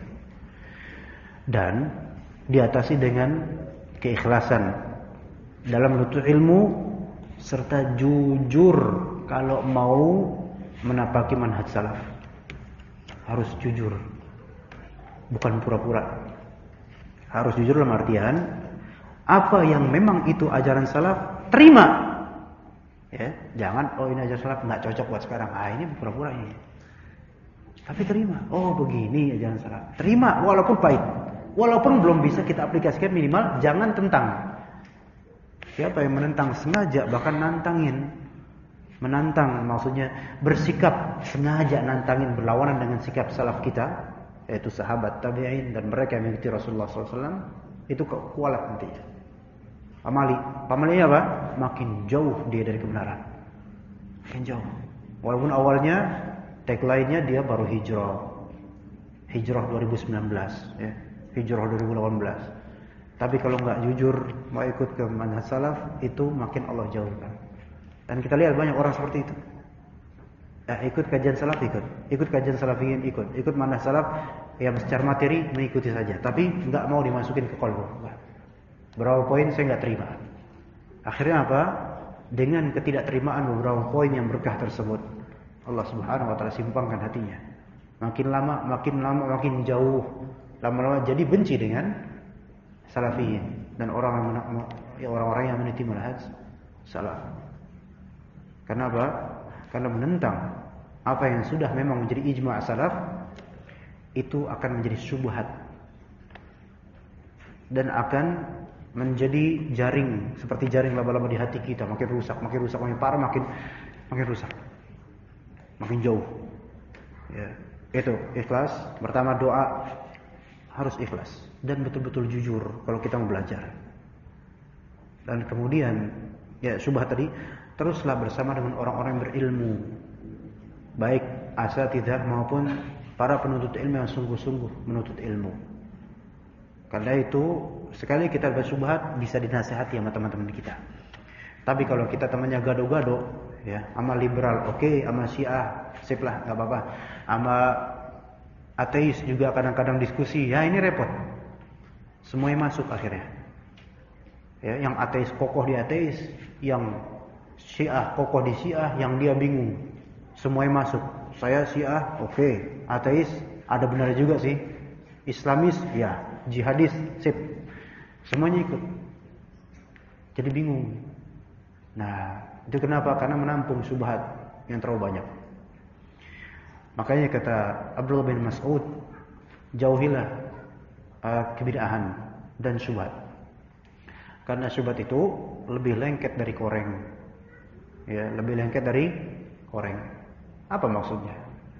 Dan diatasi dengan keikhlasan dalam menuntut ilmu serta jujur kalau mau menapaki manhaj salaf. Harus jujur, bukan pura-pura. Harus jujur dalam artian apa yang memang itu ajaran salaf, terima. Ya, jangan ini ajaran salaf nggak cocok buat sekarang. Ini pura-pura ini. Tapi terima. Begini ajaran salaf. Terima walaupun pahit. Walaupun belum bisa kita aplikasikan, minimal jangan tentang. Siapa yang menentang sengaja bahkan nantangin. Menantang maksudnya bersikap sengaja nantangin, berlawanan dengan sikap salaf kita, yaitu sahabat tabi'in dan mereka yang mengikuti Rasulullah SAW, itu kualat nantinya. Pamalinya apa? Makin jauh dia dari kebenaran. Makin jauh. Walaupun awalnya tagline-nya dia baru hijrah hijrah 2019 ya, hijrah 2018. Tapi kalau nggak jujur mau ikut ke manhaj salaf, itu makin Allah jauhkan. Dan kita lihat banyak orang seperti itu. Ikut kajian salaf ikut kajian salafiyin ikut manhaj salaf, ya secara materi mengikuti saja, tapi nggak mau dimasukin ke qalbu. Berapa poin saya nggak terima. Akhirnya apa? Dengan ketidakterimaan beberapa poin yang berkah tersebut, Allah Subhanahu wa taala simpangkan hatinya. Makin lama makin jauh. Lama-lama jadi benci dengan salafiyin dan orang-orang yang meniti manhaj salaf. Kenapa? Karena menentang apa yang sudah memang menjadi ijma' salaf itu akan menjadi syubhat dan akan menjadi jaring, seperti jaring laba-laba di hati kita, makin rusak, makin parah, makin rusak, makin jauh. Ya, itu ikhlas. Pertama doa harus ikhlas dan betul-betul jujur kalau kita mau belajar. Dan kemudian ya syubhat tadi, teruslah bersama dengan orang-orang yang berilmu, baik asatidzah maupun para penuntut ilmu yang sungguh-sungguh menuntut ilmu. Karena itu sekali kita bersyubhat bisa dinasihati sama teman-teman kita. Tapi kalau kita temannya gado-gado, ya, sama liberal, oke, sama Syiah, sip lah, nggak apa-apa. Sama ateis juga kadang-kadang diskusi, ya ini repot. Semuanya masuk akhirnya. Ya, yang ateis kokoh di ateis, yang Syiah kokoh di Syiah, yang dia bingung. Semuanya masuk. Saya Syiah, oke. Ateis ada benar juga sih. Islamis, ya. Jihadis, sip. Semuanya ikut. Jadi bingung. Nah, itu kenapa? Karena menampung syubhat yang terlalu banyak. Makanya kata Abdullah bin Mas'ud, jauhilah kebid'ahan dan syubhat. Karena syubhat itu lebih lengket dari koreng. Ya, lebih lengket dari koreng. Apa maksudnya?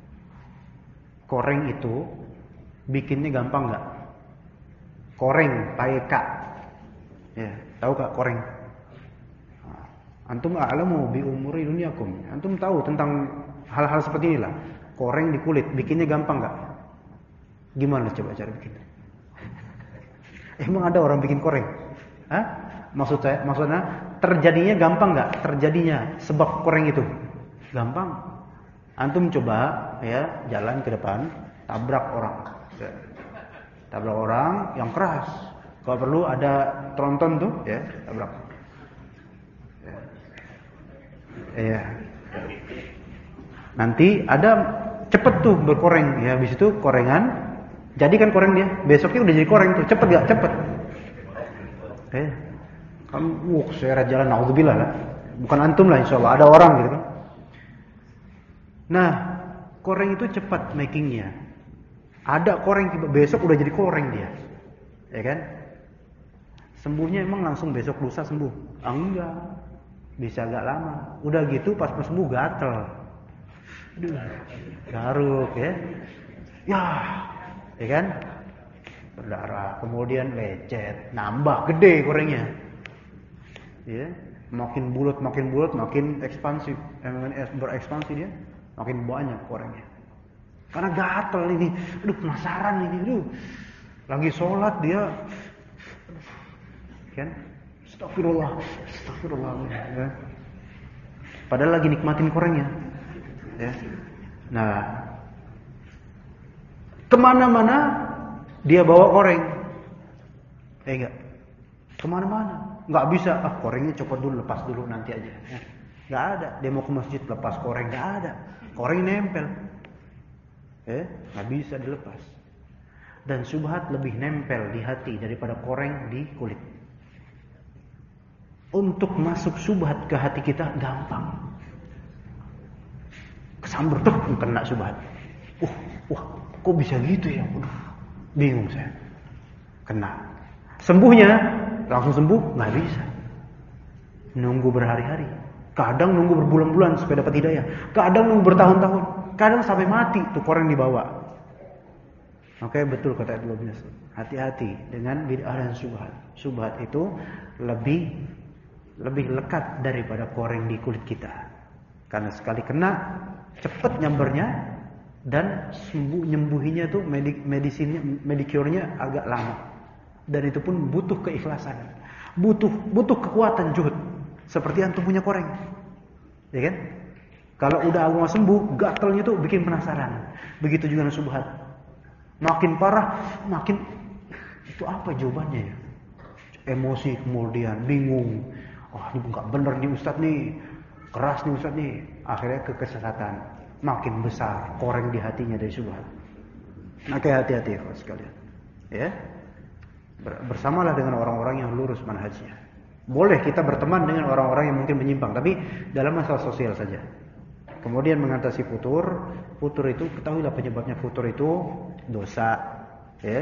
Koreng itu bikinnya gampang nggak? Koreng, pakai K. Ya, tahu gak koreng? Antum a'lamu bi umuri dunyakum. Antum tahu tentang hal-hal seperti inilah. Koreng di kulit, bikinnya gampang nggak? Gimana coba cara bikin? Emang ada orang bikin koreng? Hah? Maksudnya terjadinya gampang nggak? Terjadinya sebab koreng itu gampang. Antum coba ya jalan ke depan, tabrak orang. Ya. Tabrak orang yang keras. Kalau perlu ada tronton tuh, ya, tabrak. Ya. Nanti ada cepet tuh berkoreng, ya, habis itu korengan. Jadi kan koreng dia, besoknya udah jadi koreng tuh, cepet gak? Cepet. Kamu saya jalan naudzubillah lah. Bukan antum lah insyaallah, ada orang gitu kan. Nah, koreng itu cepat makingnya. Ada koreng besok udah jadi koreng dia. Ya kan? Sembuhnya emang langsung besok lusa sembuh? Enggak. Bisa agak lama. Udah gitu pas sembuh gatel. Aduh, garuk ya. Ya kan? Berdarah, kemudian lecet, nambah gede korengnya. Ya, makin bulat, makin ekspansif, berekspansi dia, makin banyak korengnya. Karena gatel ini, aduh penasaran ini, aduh. Lagi sholat dia, kan? Astagfirullah. Ya. Padahal lagi nikmatin korengnya. Ya. Nah, kemana-mana dia bawa koreng. Enggak. Kemana-mana. Nggak bisa. Korengnya copot dulu, lepas dulu nanti aja. Ya. Nggak ada. Dia mau ke masjid lepas koreng, nggak ada. Koreng nempel. Nggak bisa dilepas. Dan syubhat lebih nempel di hati daripada koreng di kulit. Untuk masuk syubhat ke hati kita gampang. Kesambar tuh kena syubhat. Wah, kok bisa gitu ya? Bingung saya. Kena. Sembuhnya langsung sembuh nggak bisa. Nunggu berhari-hari. Kadang nunggu berbulan-bulan supaya dapat hidayah. Kadang nunggu bertahun-tahun. Kadang sampai mati tuh koreng dibawa. Makanya betul kata Abdullah bin Mas'ud. Hati-hati dengan bid'ah dan syubhat. Syubhat itu lebih lekat daripada koreng di kulit kita. Karena sekali kena cepat nyambernya Dan nyembuhinya tuh medicure-nya agak lama. Dan itu pun butuh keikhlasan. Butuh kekuatan juhud. Seperti antum punya koreng. Ya kan? Kalau udah agak sembuh, gatalnya tuh bikin penasaran. Begitu juga dengan subhat. Makin parah, makin itu apa jawabannya ya? Emosi kemudian bingung. Wah, ini enggak bener nih Ustadz nih. Keras nih Ustadz nih. Akhirnya kesesatan. Makin besar koreng di hatinya dari subhat. Maka hati-hati ya sekalian. Ya. Bersamalah dengan orang-orang yang lurus manhajnya. Boleh kita berteman dengan orang-orang yang mungkin menyimpang, tapi dalam masalah sosial saja. Kemudian mengatasi futur itu ketahuilah penyebabnya futur itu dosa, ya.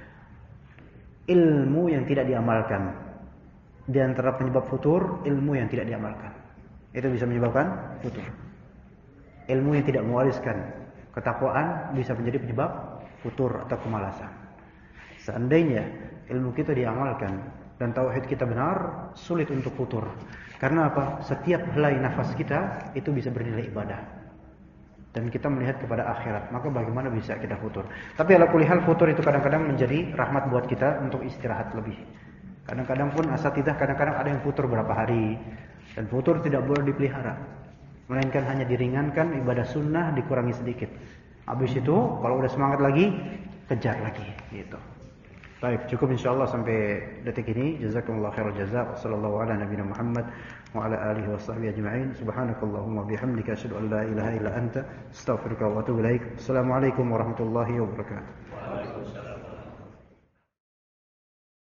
Ilmu yang tidak diamalkan. Di antara penyebab futur, ilmu yang tidak diamalkan. Itu bisa menyebabkan futur. Ilmu yang tidak mewariskan ketakwaan bisa menjadi penyebab futur atau kemalasan. Seandainya ilmu kita diamalkan dan tauhid kita benar, sulit untuk futur. Karena apa? Setiap helai nafas kita itu bisa bernilai ibadah. Dan kita melihat kepada akhirat, maka bagaimana bisa kita futur? Tapi ala kulli hal futur itu kadang-kadang menjadi rahmat buat kita untuk istirahat lebih. Kadang-kadang pun asatidzah kadang-kadang ada yang futur berapa hari. Dan futur tidak boleh dipelihara. Melainkan hanya diringankan, ibadah sunnah dikurangi sedikit. Habis itu kalau udah semangat lagi, kejar lagi gitu. Baik, cukup insyaallah sampai detik ini. Jazakumullahu khairal jazaa. Wassallallahu ala nabiyina Muhammad wa ala alihi washabbihi ajma'in. Subhanakallahumma bihamdika asyhadu an la ilaha illa anta astaghfiruka wa atubu ilaik. Assalamualaikum warahmatullahi wabarakatuh.